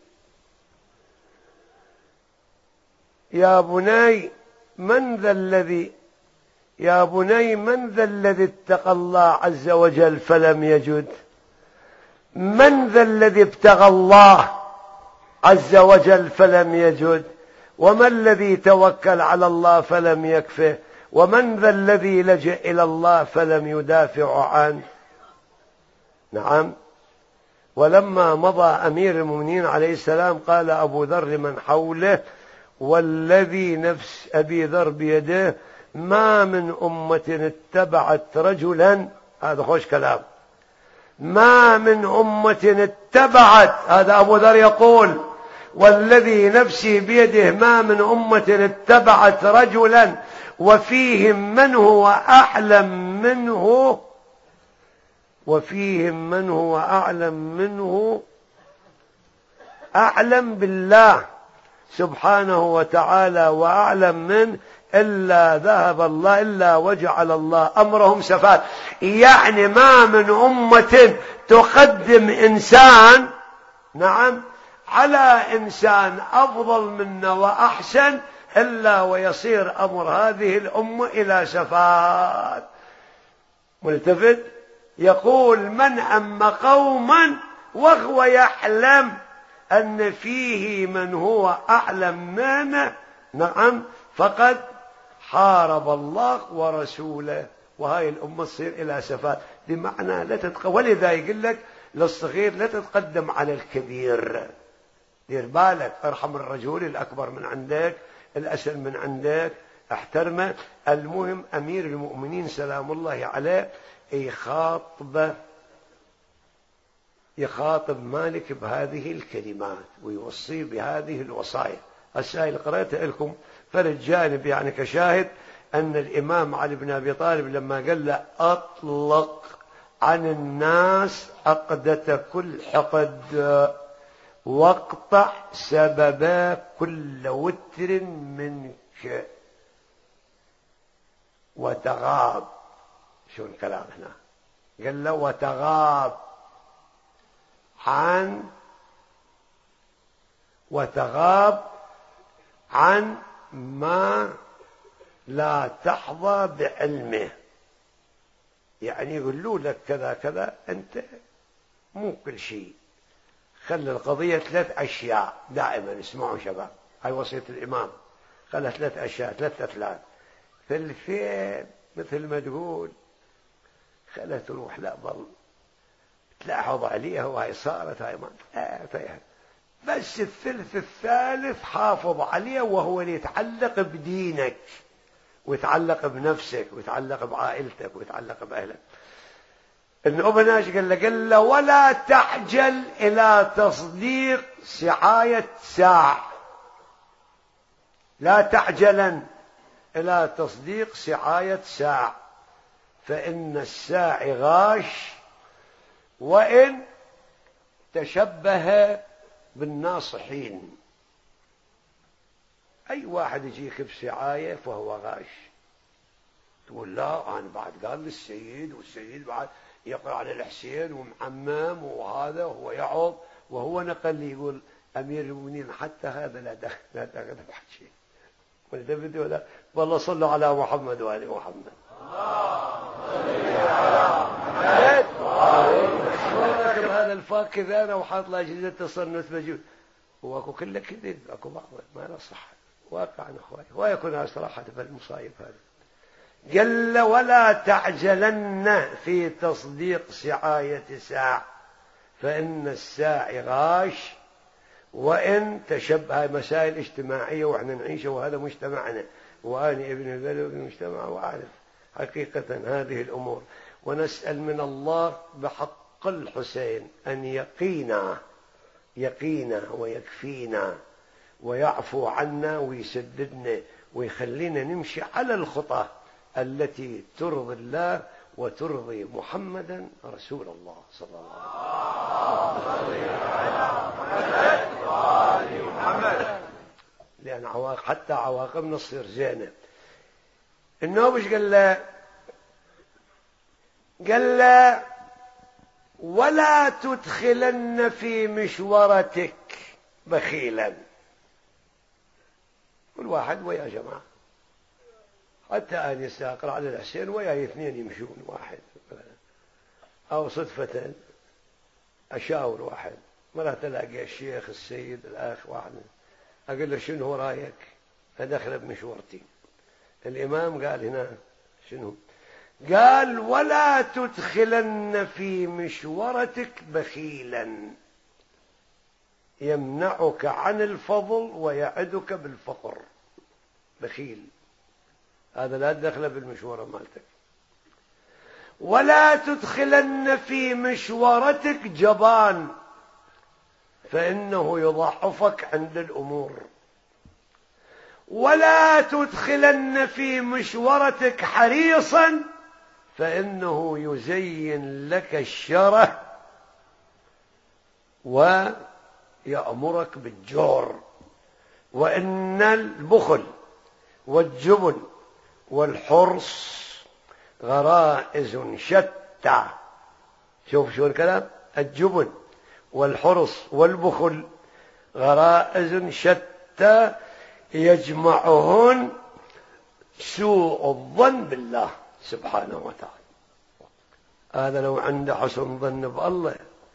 يا بني من ذا الذي يا بني من ذا الذي اتقى الله عز وجل فلم يجد؟ من ذا الذي ابتغى الله عز وجل فلم يجد؟ وما الذي توكل على الله فلم يكفه؟ ومن ذا الذي لجأ إلى الله فلم يدافع عنه؟ نعم. ولما مضى أمير المؤمنين عليه السلام قال أبو ذر لمن حوله والذي نفس أبي ذر بيده ما من أمة اتبعت رجلا، هذا خوش كلام، ما من أمة اتبعت، هذا أبو ذر يقول والذي نفسي بيده ما من أمة اتبعت رجلا وفيهم من هو أعلم منه وفيهم من هو أعلم منه أعلم بالله سبحانه وتعالى وأعلم منه إلا ذهب الله إلا وجعل الله أمرهم سفاد. يعني ما من أمة تقدم إنسان نعم على إنسان أفضل منا وأحسن إلا ويصير أمر هذه الأمة إلى سفاد. ملتفت يقول من أما قوما وهو يعلم أن فيه من هو أعلم منه نعم فقد حارب الله ورسوله، وهاي الأمة تصير إلى سفاد. بمعنى لا تتق... ولذا يقول لك للصغير لا تتقدم على الكبير، دير بالك، ارحم الرجل الأكبر من عندك الأسل من عندك احترمه. المهم أمير المؤمنين سلام الله عليه يخاطب يخاطب مالك بهذه الكلمات ويوصي بهذه الوصايا. السائل قرأتها لكم فرد جانب يعني كشاهد أن الإمام علي بن أبي طالب لما قال له أطلق عن الناس عقدة كل حقد واقطع سبب كل وتر منك وتغاب. شو الكلام هنا؟ قال له وتغاب عن وتغاب عن ما لا تحظى بعلمه. يعني يقولوا لك كذا كذا أنت مو كل شيء، خلي القضية ثلاث أشياء دائما. اسمعوا شباب، هاي وصية الإمام، خلي ثلاث أشياء ثلاث أثلاث ثلثين مثل ما تقول خلها تروح لا ضل تلاحظ عليها وهي صارت هاي ما آه بس الثلث الثالث حافظ عليه وهو اللي يتعلق بدينك ويتعلق بنفسك ويتعلق بعائلتك ويتعلق بأهلك. ابن أبناش قال له قال له ولا تعجل إلى تصديق سعاية ساع، لا تعجلا إلى تصديق سعاية ساع، فإن الساع غاش وإن تشبه بالناصحين. أي واحد يجيك بسعاية فهو غاش. تقول لا أنا بعد قال للسيد والسيد بعد يقرأ على الحسين ومحمم وهذا وهو يعظ وهو نقل لي يقول أمير المؤمنين حتى هذا لا دخل لا دخل بحد شيء. والتفت ولا والله صلوا على محمد وآل محمد. هذا الفاك كذا أنا وحاط له أجهزة تصنت بجيب واكو كله كذب اكو بعض ما لا صح واقعا اخوي ويكون صراحة بالمصايب هذا. قال ولا تعجلن في تصديق سعاية ساع فإن الساع غاش وإن تشبه مسائل اجتماعية وإحنا نعيشه وهذا مجتمعنا وأنا ابن البلد المجتمع وأعرف حقيقة هذه الأمور. ونسأل من الله بحق الحسين أن يقينا يقينا ويكفينا ويعفو عنا ويسددنا ويخلينا نمشي على الخطى التي ترضي الله وترضي محمدا رسول الله صلى الله عليه وسلم. لأن عواقب حتى عواقبنا تصير زينة. النوبش قال له قال له ولا تدخلن في مشورتك بخيلا. كل واحد ويا جماعة حتى أنا أقرأ على الحسين ويا اثنين يمشون واحد أو صدفة أشاور واحد مرة تلاقي الشيخ السيد الأخ واحد أقول له شنو رأيك أدخل بمشورتي. الإمام قال هنا شنو قال ولا تدخلن في مشورتك بخيلا يمنعك عن الفضل ويعدك بالفقر. بخيل هذا لا تدخل بالمشورة مالتك. ولا تدخلن في مشورتك جبان فإنه يضعفك عند الأمور. ولا تدخلن في مشورتك حريصا، فإنه يزين لك الشره ويأمرك بالجور. وإن البخل والجبن والحرص غرائز شتى. شوف شو الكلام، الجبن والحرص والبخل غرائز شتى يجمعهن سوء الظن بالله سبحانه وتعالى. هذا لو عنده حسن ظن بالله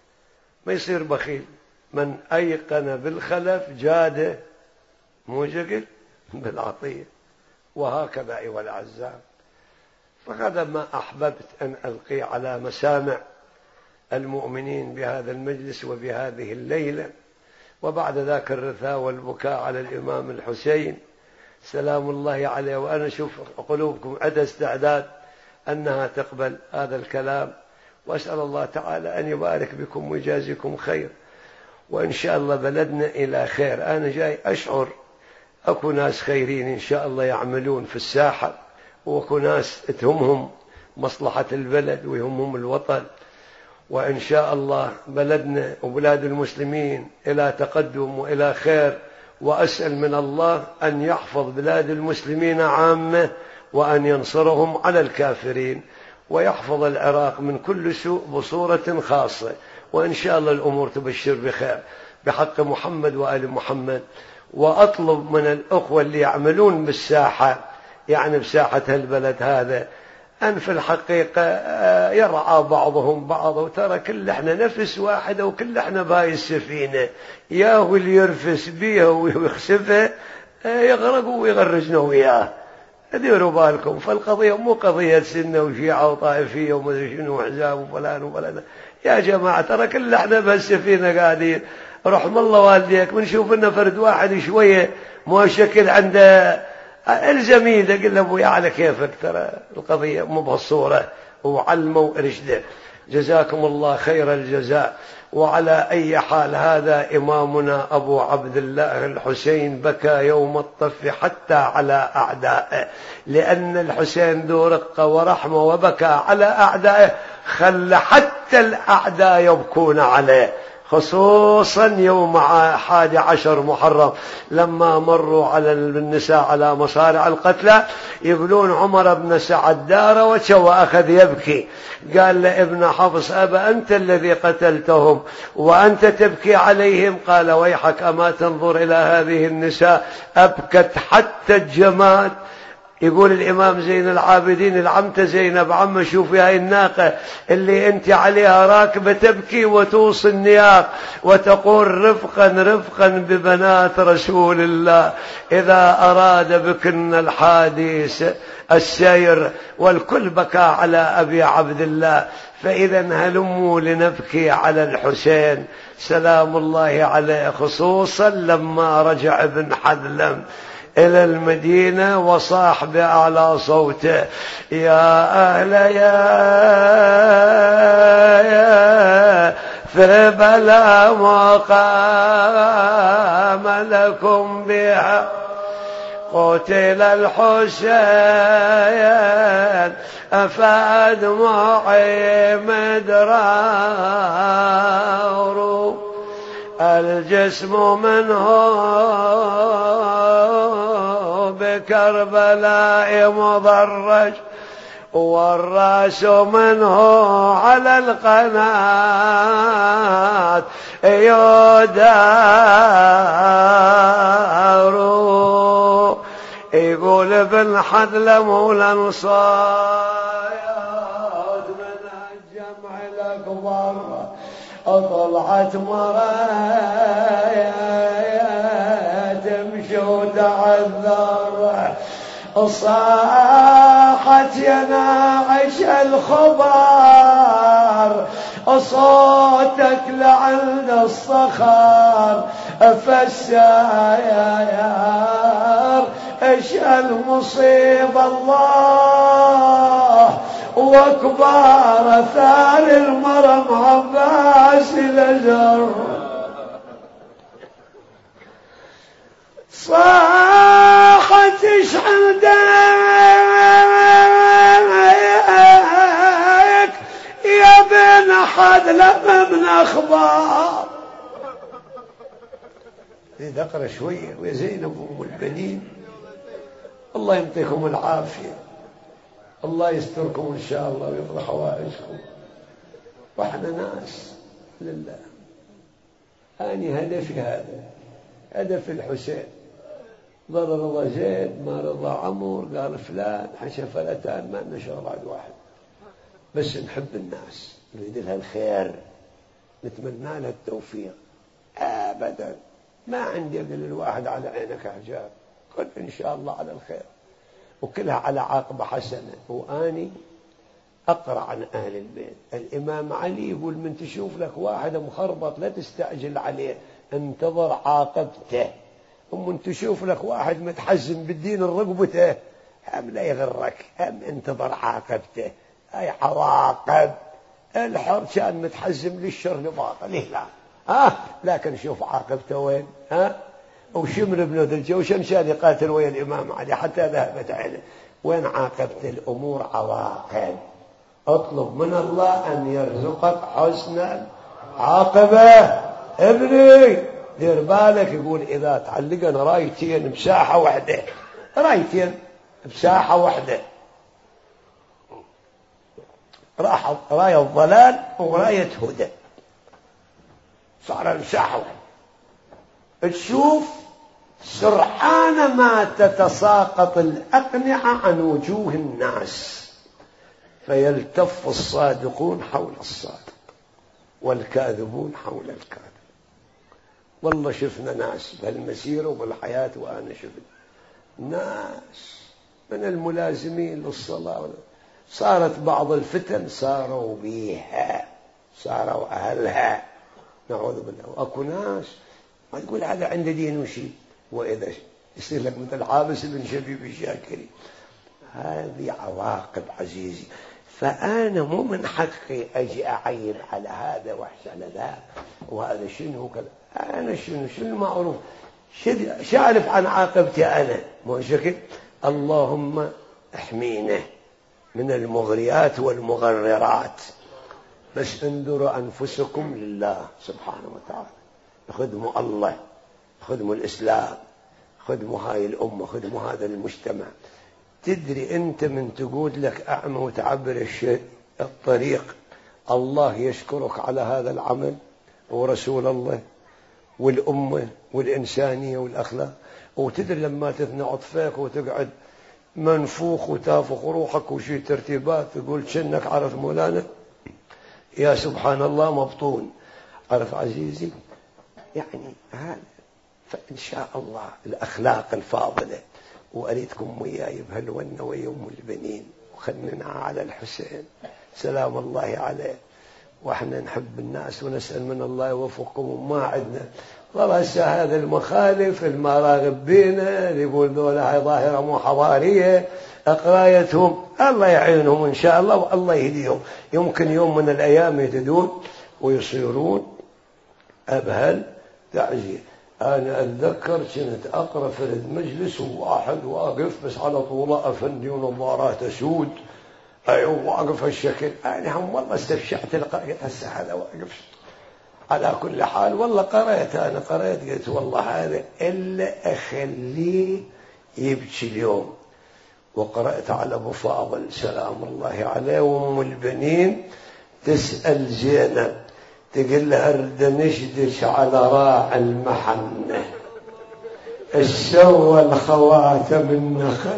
ما يصير بخيل. من أيقن بالخلف جاده مو جقل بالعطية. وهكذا أيها الأعزاء، فهذا ما أحببت أن ألقي على مسامع المؤمنين بهذا المجلس وبهذه الليلة. وبعد ذاك الرثاء والبكاء على الإمام الحسين سلام الله عليه، وأنا أشوف قلوبكم عندها استعداد أنها تقبل هذا الكلام، وأسأل الله تعالى أن يبارك بكم ويجازيكم خير، وإن شاء الله بلدنا إلى خير. أنا جاي أشعر أكو ناس خيرين إن شاء الله يعملون في الساحة، وأكو ناس تهمهم مصلحة البلد ويهمهم الوطن، وإن شاء الله بلدنا وبلاد المسلمين إلى تقدم وإلى خير. وأسأل من الله أن يحفظ بلاد المسلمين عامة، وأن ينصرهم على الكافرين، ويحفظ العراق من كل سوء بصورة خاصة. وإن شاء الله الأمور تبشر بخير بحق محمد وآل محمد. وأطلب من الأخوة اللي يعملون بالساحة، يعني بساحة البلد هذا، أن في الحقيقة يرعى بعضهم بعض، وترى كل احنا نفس واحدة وكل احنا بهاي السفينة، ياهو اللي يرفس بيها ويخسفه يغرقوا ويغرجنا وياه. ديروا بالكم، فالقضية مو قضية سنة وشيعة وطائفية ومدري شنو وحزاب وفلان وفلان. يا جماعة ترى كل احنا بهالسفينة قاعدين. رحم الله والديك بنشوف لنا فرد واحد شوية مو شكل عنده الزميل قل له ابويا على كيفك، ترى القضية مو بهالصورة، وعلموا ارشده. جزاكم الله خير الجزاء. وعلى أي حال هذا إمامنا أبو عبد الله الحسين بكى يوم الطف حتى على أعدائه، لأن الحسين ذو رقة ورحمة وبكى على أعدائه، خلى حتى الأعداء يبكون عليه، خصوصا يوم حادي عشر محرم لما مروا على النساء على مصارع القتلى، يقولون عمر بن سعد دار وجه وأخذ يبكي. قال لابن حفص أبا أنت الذي قتلتهم وأنت تبكي عليهم؟ قال ويحك أما تنظر إلى هذه النساء أبكت حتى الجماد. يقول الإمام زين العابدين العمة زينب عم شوفي هاي الناقة اللي انت عليها راكبة تبكي وتوصي النياق وتقول رفقا رفقا ببنات رسول الله إذا أراد بكن الحادث السير، والكل بكى على أبي عبد الله. فإذا هلموا لنبكي على الحسين سلام الله عليه، خصوصا لما رجع ابن حذلم إلى المدينة وصاح بأعلى صوته يا أهل يا يا فبلا مقام لكم بها قتل الحسين أفاد معي مدرار الجسم منه بكربلاء مضرج والرأس منه على القناة يدار. يقول ابن حذلم والأنصار من الجمع الأكبر طلعت مرايا تمشي وتعذر صاحت يا ناعش الخبر صوتك لعند الصخر فالساير ايش المصيبة الله وكبار ثار المرم عباس الأزهر صاحت ايش عندك يا بن حدلم من اخبار. اقرا شويه ويا زينب ام البنين، الله يعطيكم العافيه، الله يستركم ان شاء الله ويقضي حوائجكم، واحنا ناس لله. اني هدفي هذا، هدف الحسين، ضل رضا زيد ما رضا عمر، قال فلان حشا فلتان، ما لنا شغل عاد واحد، بس نحب الناس، نريد لها الخير، نتمنى لها التوفيق. ابدا ما عندي اقل الواحد على عينك حجاب، كل ان شاء الله على الخير وكلها على عاقبه حسنه. واني اقرا عن اهل البيت. الامام علي يقول من تشوف لك واحد مخربط لا تستعجل عليه، انتظر عاقبته. ومن تشوف لك واحد متحزم بالدين رقبته، هم لا يغرك، هم انتظر عاقبته. اي عواقب الحر كان متحزم للشر لباطله، لا ها آه. لكن شوف عاقبته وين، ها آه. وشمر بن ذي الجوشن كان يقاتل ويا الامام علي حتى ذهبت عينه. وين عاقبته؟ الامور عواقب. اطلب من الله ان يرزقك حسن عاقبه. ابني دير بالك، يقول اذا تعلقن رايتين بساحه واحده، رايتين بساحه واحده، راح رايه الضلال ورايه هدى، صار المساحه واحده، تشوف سرعان ما تتساقط الاقنعه عن وجوه الناس، فيلتف الصادقون حول الصادق والكاذبون حول الكاذب. والله شفنا ناس بهالمسيرة وبالحياة، وأنا شفت ناس من الملازمين للصلاة، صارت بعض الفتن صاروا بيها، صاروا أهلها، نعوذ بالله. وأكو ناس ما تقول هذا عنده دين وشي، وإذا يصير لك مثل عابس بن شبيب الشاكري. هذه عواقب عزيزي. فأنا مو من حقي أجي أعيب على هذا وحش على ذا، وهذا شنو كذا، أنا شنو شنو معروف، شعرف عن عاقبتي أنا، مو شكل. اللهم احمينا من المغريات والمغررات، بس انذروا أنفسكم لله سبحانه وتعالى، خدموا الله، خدموا الإسلام، خدموا هاي الأمة، خدموا هذا المجتمع. تدري أنت من تقول لك أعمى وتعبر الشيء الطريق، الله يشكرك على هذا العمل، ورسول الله والأمة والإنسانية والأخلاق. وتدري لما تثنى عطفك وتقعد منفوخ وتافخ روحك وشي ترتيبات، تقول شنك عرف مولانا، يا سبحان الله مبطون. عرف عزيزي يعني هذا. فإن شاء الله الأخلاق الفاضلة، وأريدكم وياي بهالونة ويوم البنين، وخلنا على الحسين سلام الله عليه. واحنا نحب الناس ونسأل من الله يوفقكم، وما عندنا والله هسه هذا المخالف المراغب بينا اللي يقول ذولا هاي ظاهرة مو حضارية، قرايتهم الله يعينهم إن شاء الله والله يهديهم، يمكن يوم من الأيام يهتدون ويصيرون أبهل تعزية. أنا أتذكر كنت أقرأ في المجلس وواحد واقف بس على طوله أفندي ونظارات سود، أيوة واقف هالشكل، أنا هم والله استفشعت القرية هسه هذا واقف. على كل حال والله قرأت، أنا قرأت قلت والله هذا إلا أخليه يبكي اليوم. وقرأت على أبو فاضل سلام الله عليه، وأم البنين تسأل زينب تقول لها ارد نشدش على راع المحنة، السوى الخواتم النخل،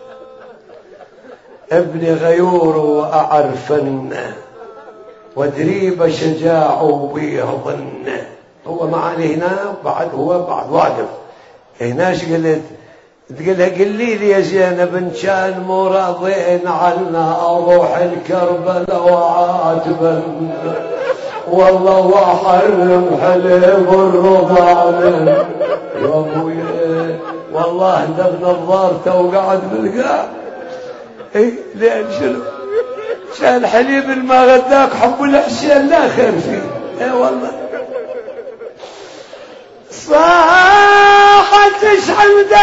ابن غيور وأعرفنه، ودريب شجاع وبيه ظنه. هو معاني هنا بعد، هو بعد واقف هناش. قلت تقولها قلي لي يا زينب ان كان مو راضين عنا اروح الكربلاء وعاتبن، والله واحرم حليب الرضا من يا ابويا، والله ده بنظار توقعت بالقاع. اي لين شنو شان حليب ما غداك حب الحسين لا خير فيه. اي والله صاح تشحمدك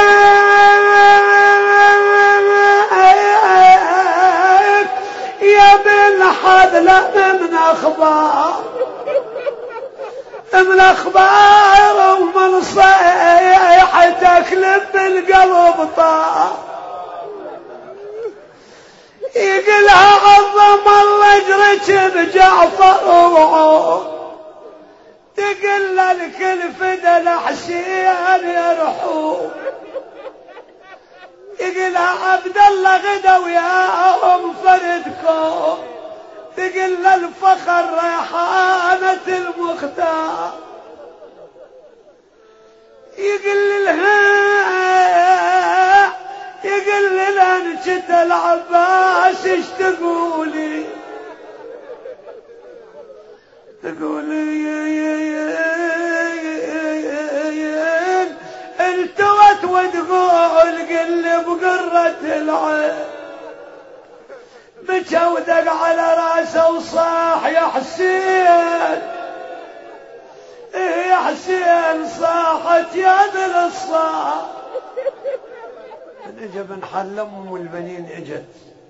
يا بن حذلة من أخبار من أخبار ومن صيحتك لب القلب طار يقلها عظم الله اجرك بجعفر وعود تقل الكل فدا الحسين يرحوم يقلها عبد الله غدا وياهم فردكم تقل الفخر ريحانة المختار يقل لها يقل لها نشت العباس ايش تقولي تقولي يا يا يا التوت وتقول قل بقرة العين بجودك على راسه وصاح يا حسين يا حسين صاحت يا ذل الصاح اجا بن حلم والبنين اجت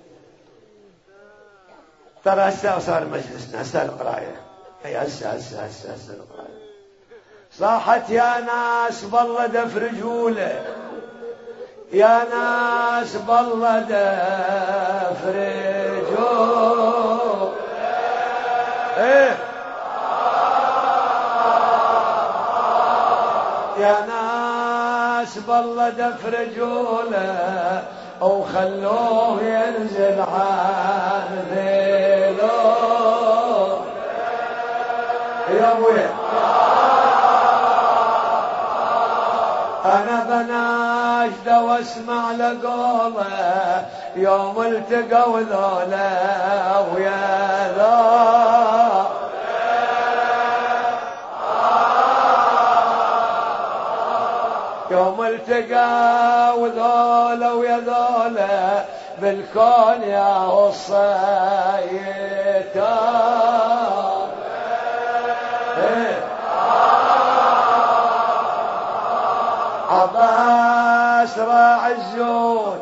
ترى هسه صار مجلسنا هسه القرايه اي هسه هسه هسه هسه القرايه صاحت يا ناس بالله دف رجوله يا ناس بالله دف رجوله ايه يا ناس بالله دف رجوله او خلوه ينزل عن ذيله يا ابويا انا بناشد واسمع لقوله يوم التقوا ذولا ويا ذا يوم التقوا ذولا ويا ذولا بالكون يا وصيته عباس راعي الزود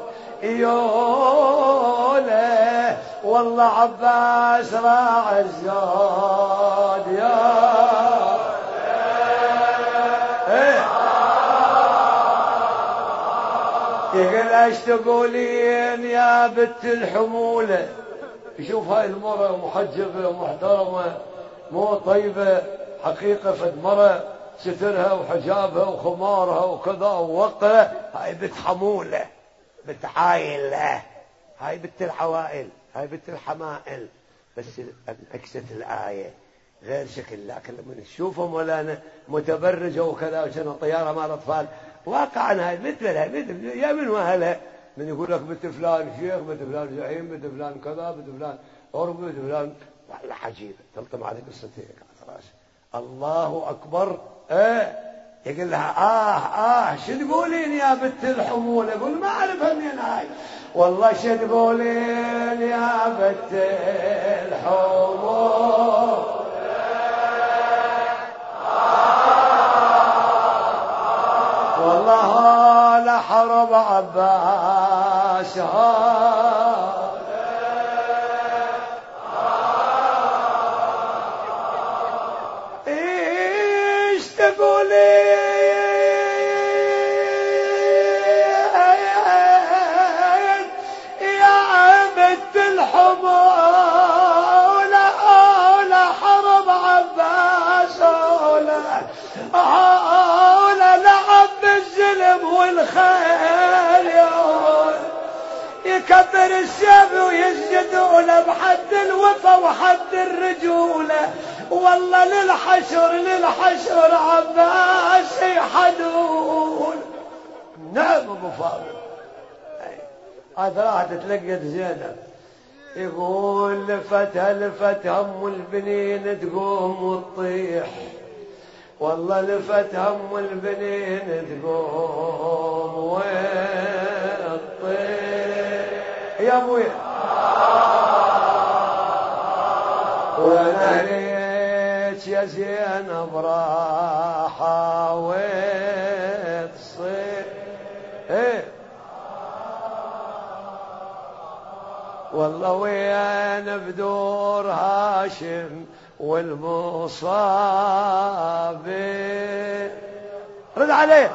يوله والله عباس راعي الزود يا ايه يقول ايش تقولين يا بنت الحموله شوف هاي المرة محجبة ومحترمة مو طيبة حقيقة فد مرة سترها وحجابها وخمارها وكذا ووقرة هاي بنت حمولة بنت عائلة هاي بنت العوائل هاي بنت الحمائل بس انعكست الآية غير شكل لكن لما نشوفها مولانا متبرجة وكذا وشنو طيارة مال أطفال واقعا هاي مثلها مثل يا من وهلها من يقول لك بنت فلان شيخ بنت فلان زعيم بنت فلان كذا بنت فلان عرب بنت فلان والله عجيبة تلطم على قصتي الله أكبر ايه يقول لها اه اه شو تقولين يا بنت الحمول يقول ما اعرفها منين هاي والله شو تقولين يا بنت الحمول والله لا حرب عباس يكبر السيف ويسجدون بحد الوفا وحد الرجولة والله للحشر للحشر عباس يحدون نعم ابو فاضل هذا راح تتلقت زينب يقول لفتها لفت هم البنين تقوم وتطيح والله لفت هم البنين تقوم وتطيح يا ابويا وانا ليش يا زينب راحه وتصيح ايه والله وين بدور هاشم والمصاب رد عليه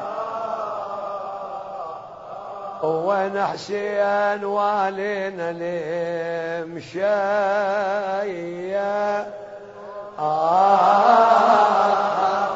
وين حسين والينا المشاية آه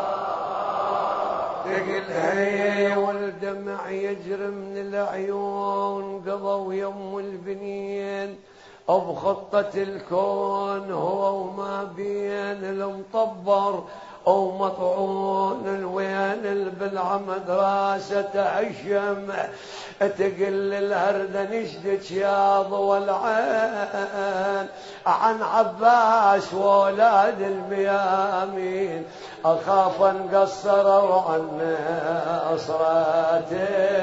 تقل هي والدمع يجري من العيون قضوا يم البنين بخطة الكون هو وما بين المطبر أو مطعون الوين البلعة دراسة عشم تقل الهردة نشدك يا ضوى العين عن عباس وولاد الميامين أخاف انقصر وعن أسرات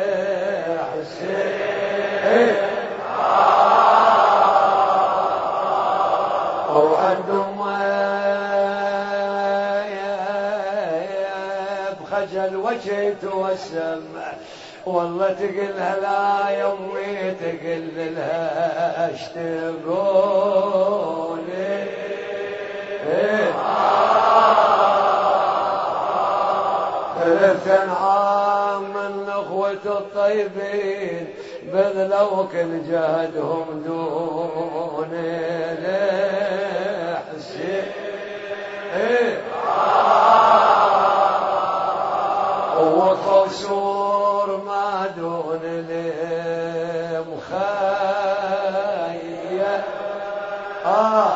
حسين وعندهم بخجل وجهي توسم والله تقلها لا يمي تقل لها اشتقوني ثلاثا عام من اخوة الطيبين بذلوا كل جهدهم دوني لحسين وقصور ما دون المخايا آه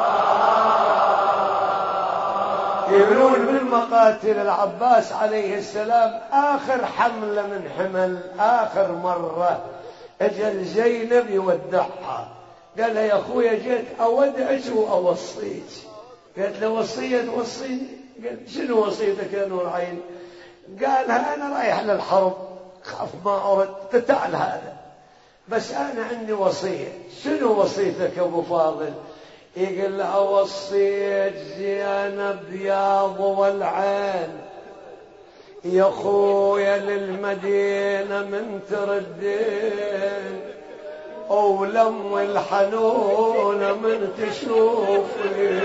يقولون بالمقاتل العباس عليه السلام آخر حملة من حمل آخر مرة أجل زينب يودعها قال لها يا أخويا جيت أودعك وأوصيك قالت له وصية توصيني قال شنو وصيتك يا نور عين قالها أنا رايح للحرب خاف ما أرد تعال هذا بس أنا عندي وصية شنو وصيتك يا أبو فاضل يقول لها وصيت زينب يا ضوى العين يا خويا للمدينة من تردين أولم الحنون من تشوفي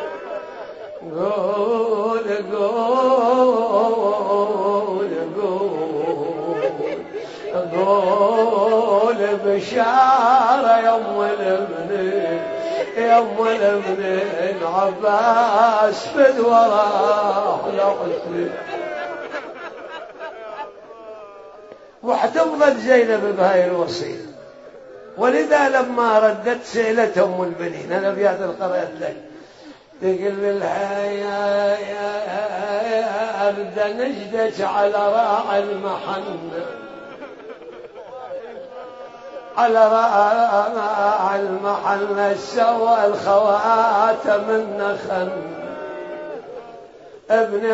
قول قول قول قول بشارة يم الابنين يم الابنين عباس فد وراح لحسين واحتفظت زينب بهاي الوصية ولذا لما ردت سئلت أم البنين أنا بيات القرأت لك تقول لها يا يا أرد نجدك على راعي المحن على راعي المحن سوى الخواتم النخن ابن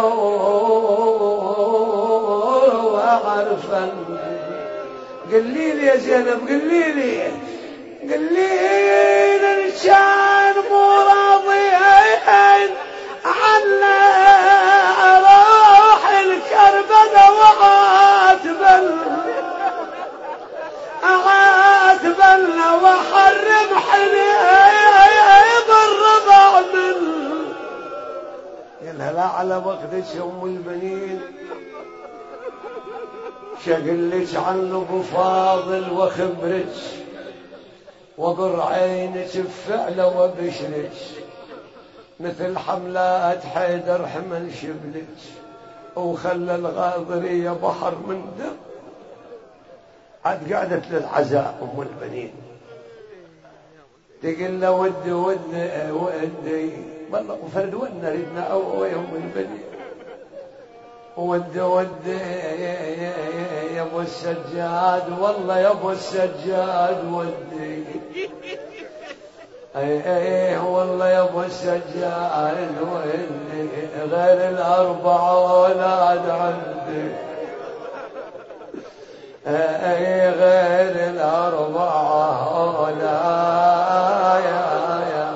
غيور وعرفا قل لي يا زينب قل لي قل لي إن كان مو راضيين عنا أروح الكربلاء وعاتبل أعاتبلنا وحرم حليب الرضع من قالها لا على وقتك أم البنين شقلك عنه أبو فاضل وخبرك وقر عينك بفعله وبشرك مثل حملات حيدر حمل شبلك وخلى الغاضرية بحر من دم عاد قعدت للعزاء أم البنين تقول له ودي ودي ودي والله وفرد ودنا ردنا أو يا أم البنين ودي ودي يا ابو السجاد والله يا ابو السجاد ودي اي اي والله يا ابو السجاد ودي غير الاربعه اولاد عندي اي غير الاربعه اولاد يا يا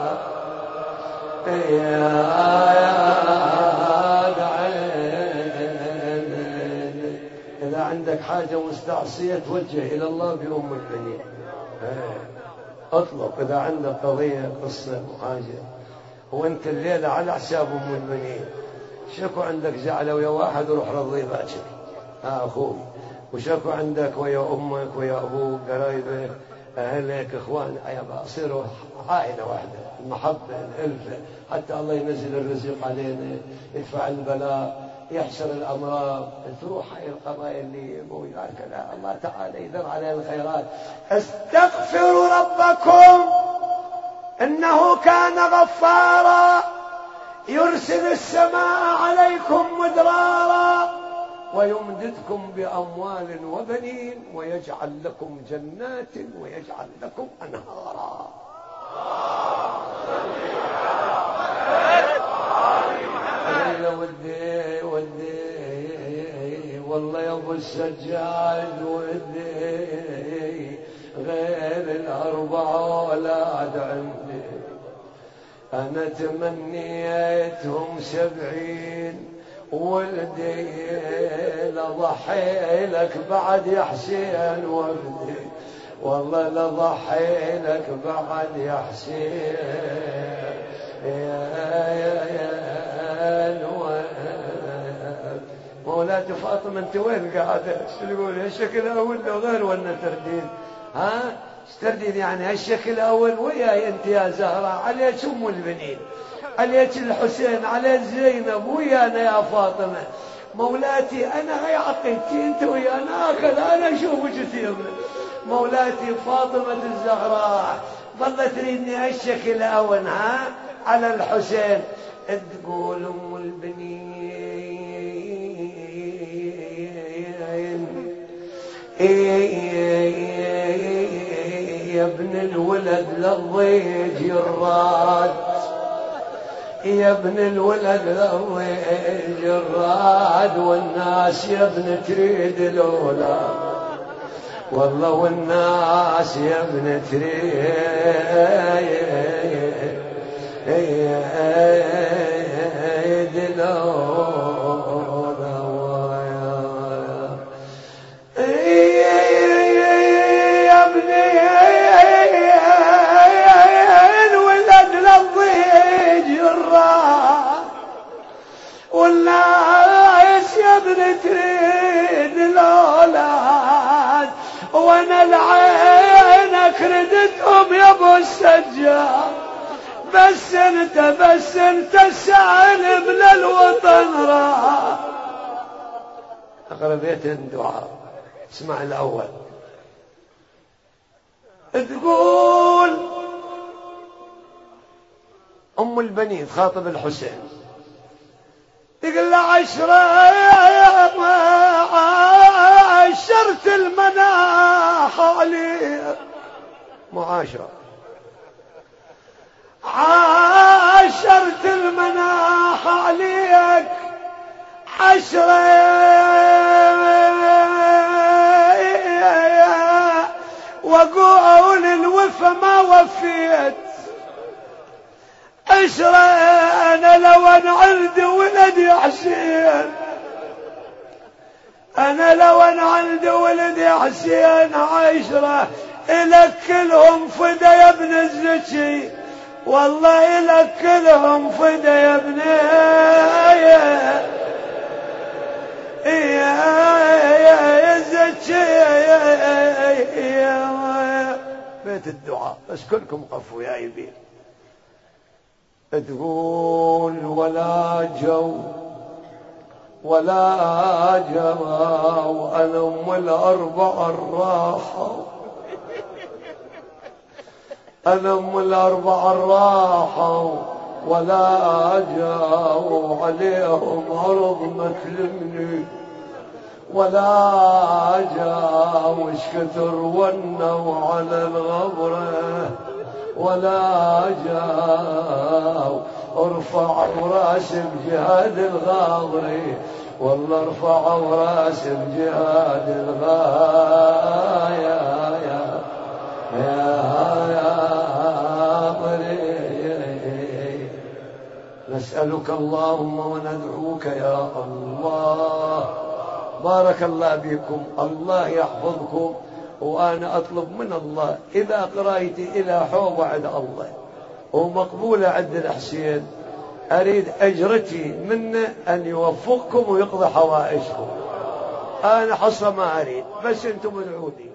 يا حاجة مستعصية توجه إلى الله بأم البنين. اطلب إذا عندك قضية قصة حاجة وانت الليلة على حساب أم البنين، شكو عندك زعلة ويا واحد وروح رضي باكر ها أخوي، وشكو عندك ويا أمك ويا أبوك قرايبك أهلك إخوانك، يبقى صيروا عائلة واحدة، المحبة الألفة، حتى الله ينزل الرزق علينا، يدفع البلاء، يحشر الأمراض، تروح هاي القضايا اللي موجودة. لا، الله تعالى يدر علينا الخيرات. استغفروا ربكم إنه كان غفارا يرسل السماء عليكم مدرارا ويمددكم بأموال وبنين ويجعل لكم جنات ويجعل لكم أنهارا. أنا ودي ودي والله يا أبو السجاد ودي غير الأربعة أولاد عندي، أنا تمنيتهم سبعين ولدي لضحي لك بعد يا حسين ولدي، والله لضحي لك بعد يا حسين يا يا يا مولاتي فاطمة انت وين قاعدة؟ شو تقول هالشكل أول لو غير ولا تردين؟ ها؟ تردين يعني هالشكل أول وياي انت يا زهرة، عليك أم البنين، عليك الحسين، عليك زينب، ويانا يا فاطمة. مولاتي أنا هي عقيدتي انت ويانا آخذ، أنا أشوف كثير. مولاتي فاطمة الزهراء ظلت تريدني هالشكل الأول ها على الحسين. تقول أم البنين يا ابن الولد للضيج الراد، يا ابن الولد للضيج الراد، والناس يا ابن تريد الأولاد، والله والناس يا ابن تريد والناس يا ابن تريد الأولاد، وانا العينك ردتهم يا ابو السجاد، بس انت بس انت سالم للوطن راح. اقربيت الدعاء. اسمع الاول. تقول ام البنين خاطب الحسين، تقول له عشرة عشرت المناح عليك، معاشرة عاشرت المناح عليك، عشرة وقول الوفا ما وفيت، عشرة أنا لو أنا عندي ولد يا حسين، أنا لو أنا عندي ولد يا حسين عشرة إلك كلهم فدا يا ابن الزكي، والله إلك كلهم فدا يا ابن يا يا الزكي يا بيت الدعاء. بس كلكم قفوا يا يبين. تقول ولا جو ولا جما وأنا أم الأربع الراحة، أنا أم الأربع الراحة، ولا جاوا عليهم عرض مثلني، ولا جاوا كثر ونوا على الغبرة، ولا جاوا ارفعوا راس بجهاد الغاضري، والله ارفعوا راس بجهاد الغاية يا يا غاضري. نسألك اللهم وندعوك يا الله بارك الله بكم، الله يحفظكم. وأنا أطلب من الله إذا قرايتي إلى حوض عند الله ومقبولة عند الحسين، أريد أجرتي منه أن يوفقكم ويقضي حوائجكم. أنا حصة ما أريد، بس أنتم ادعوا لي.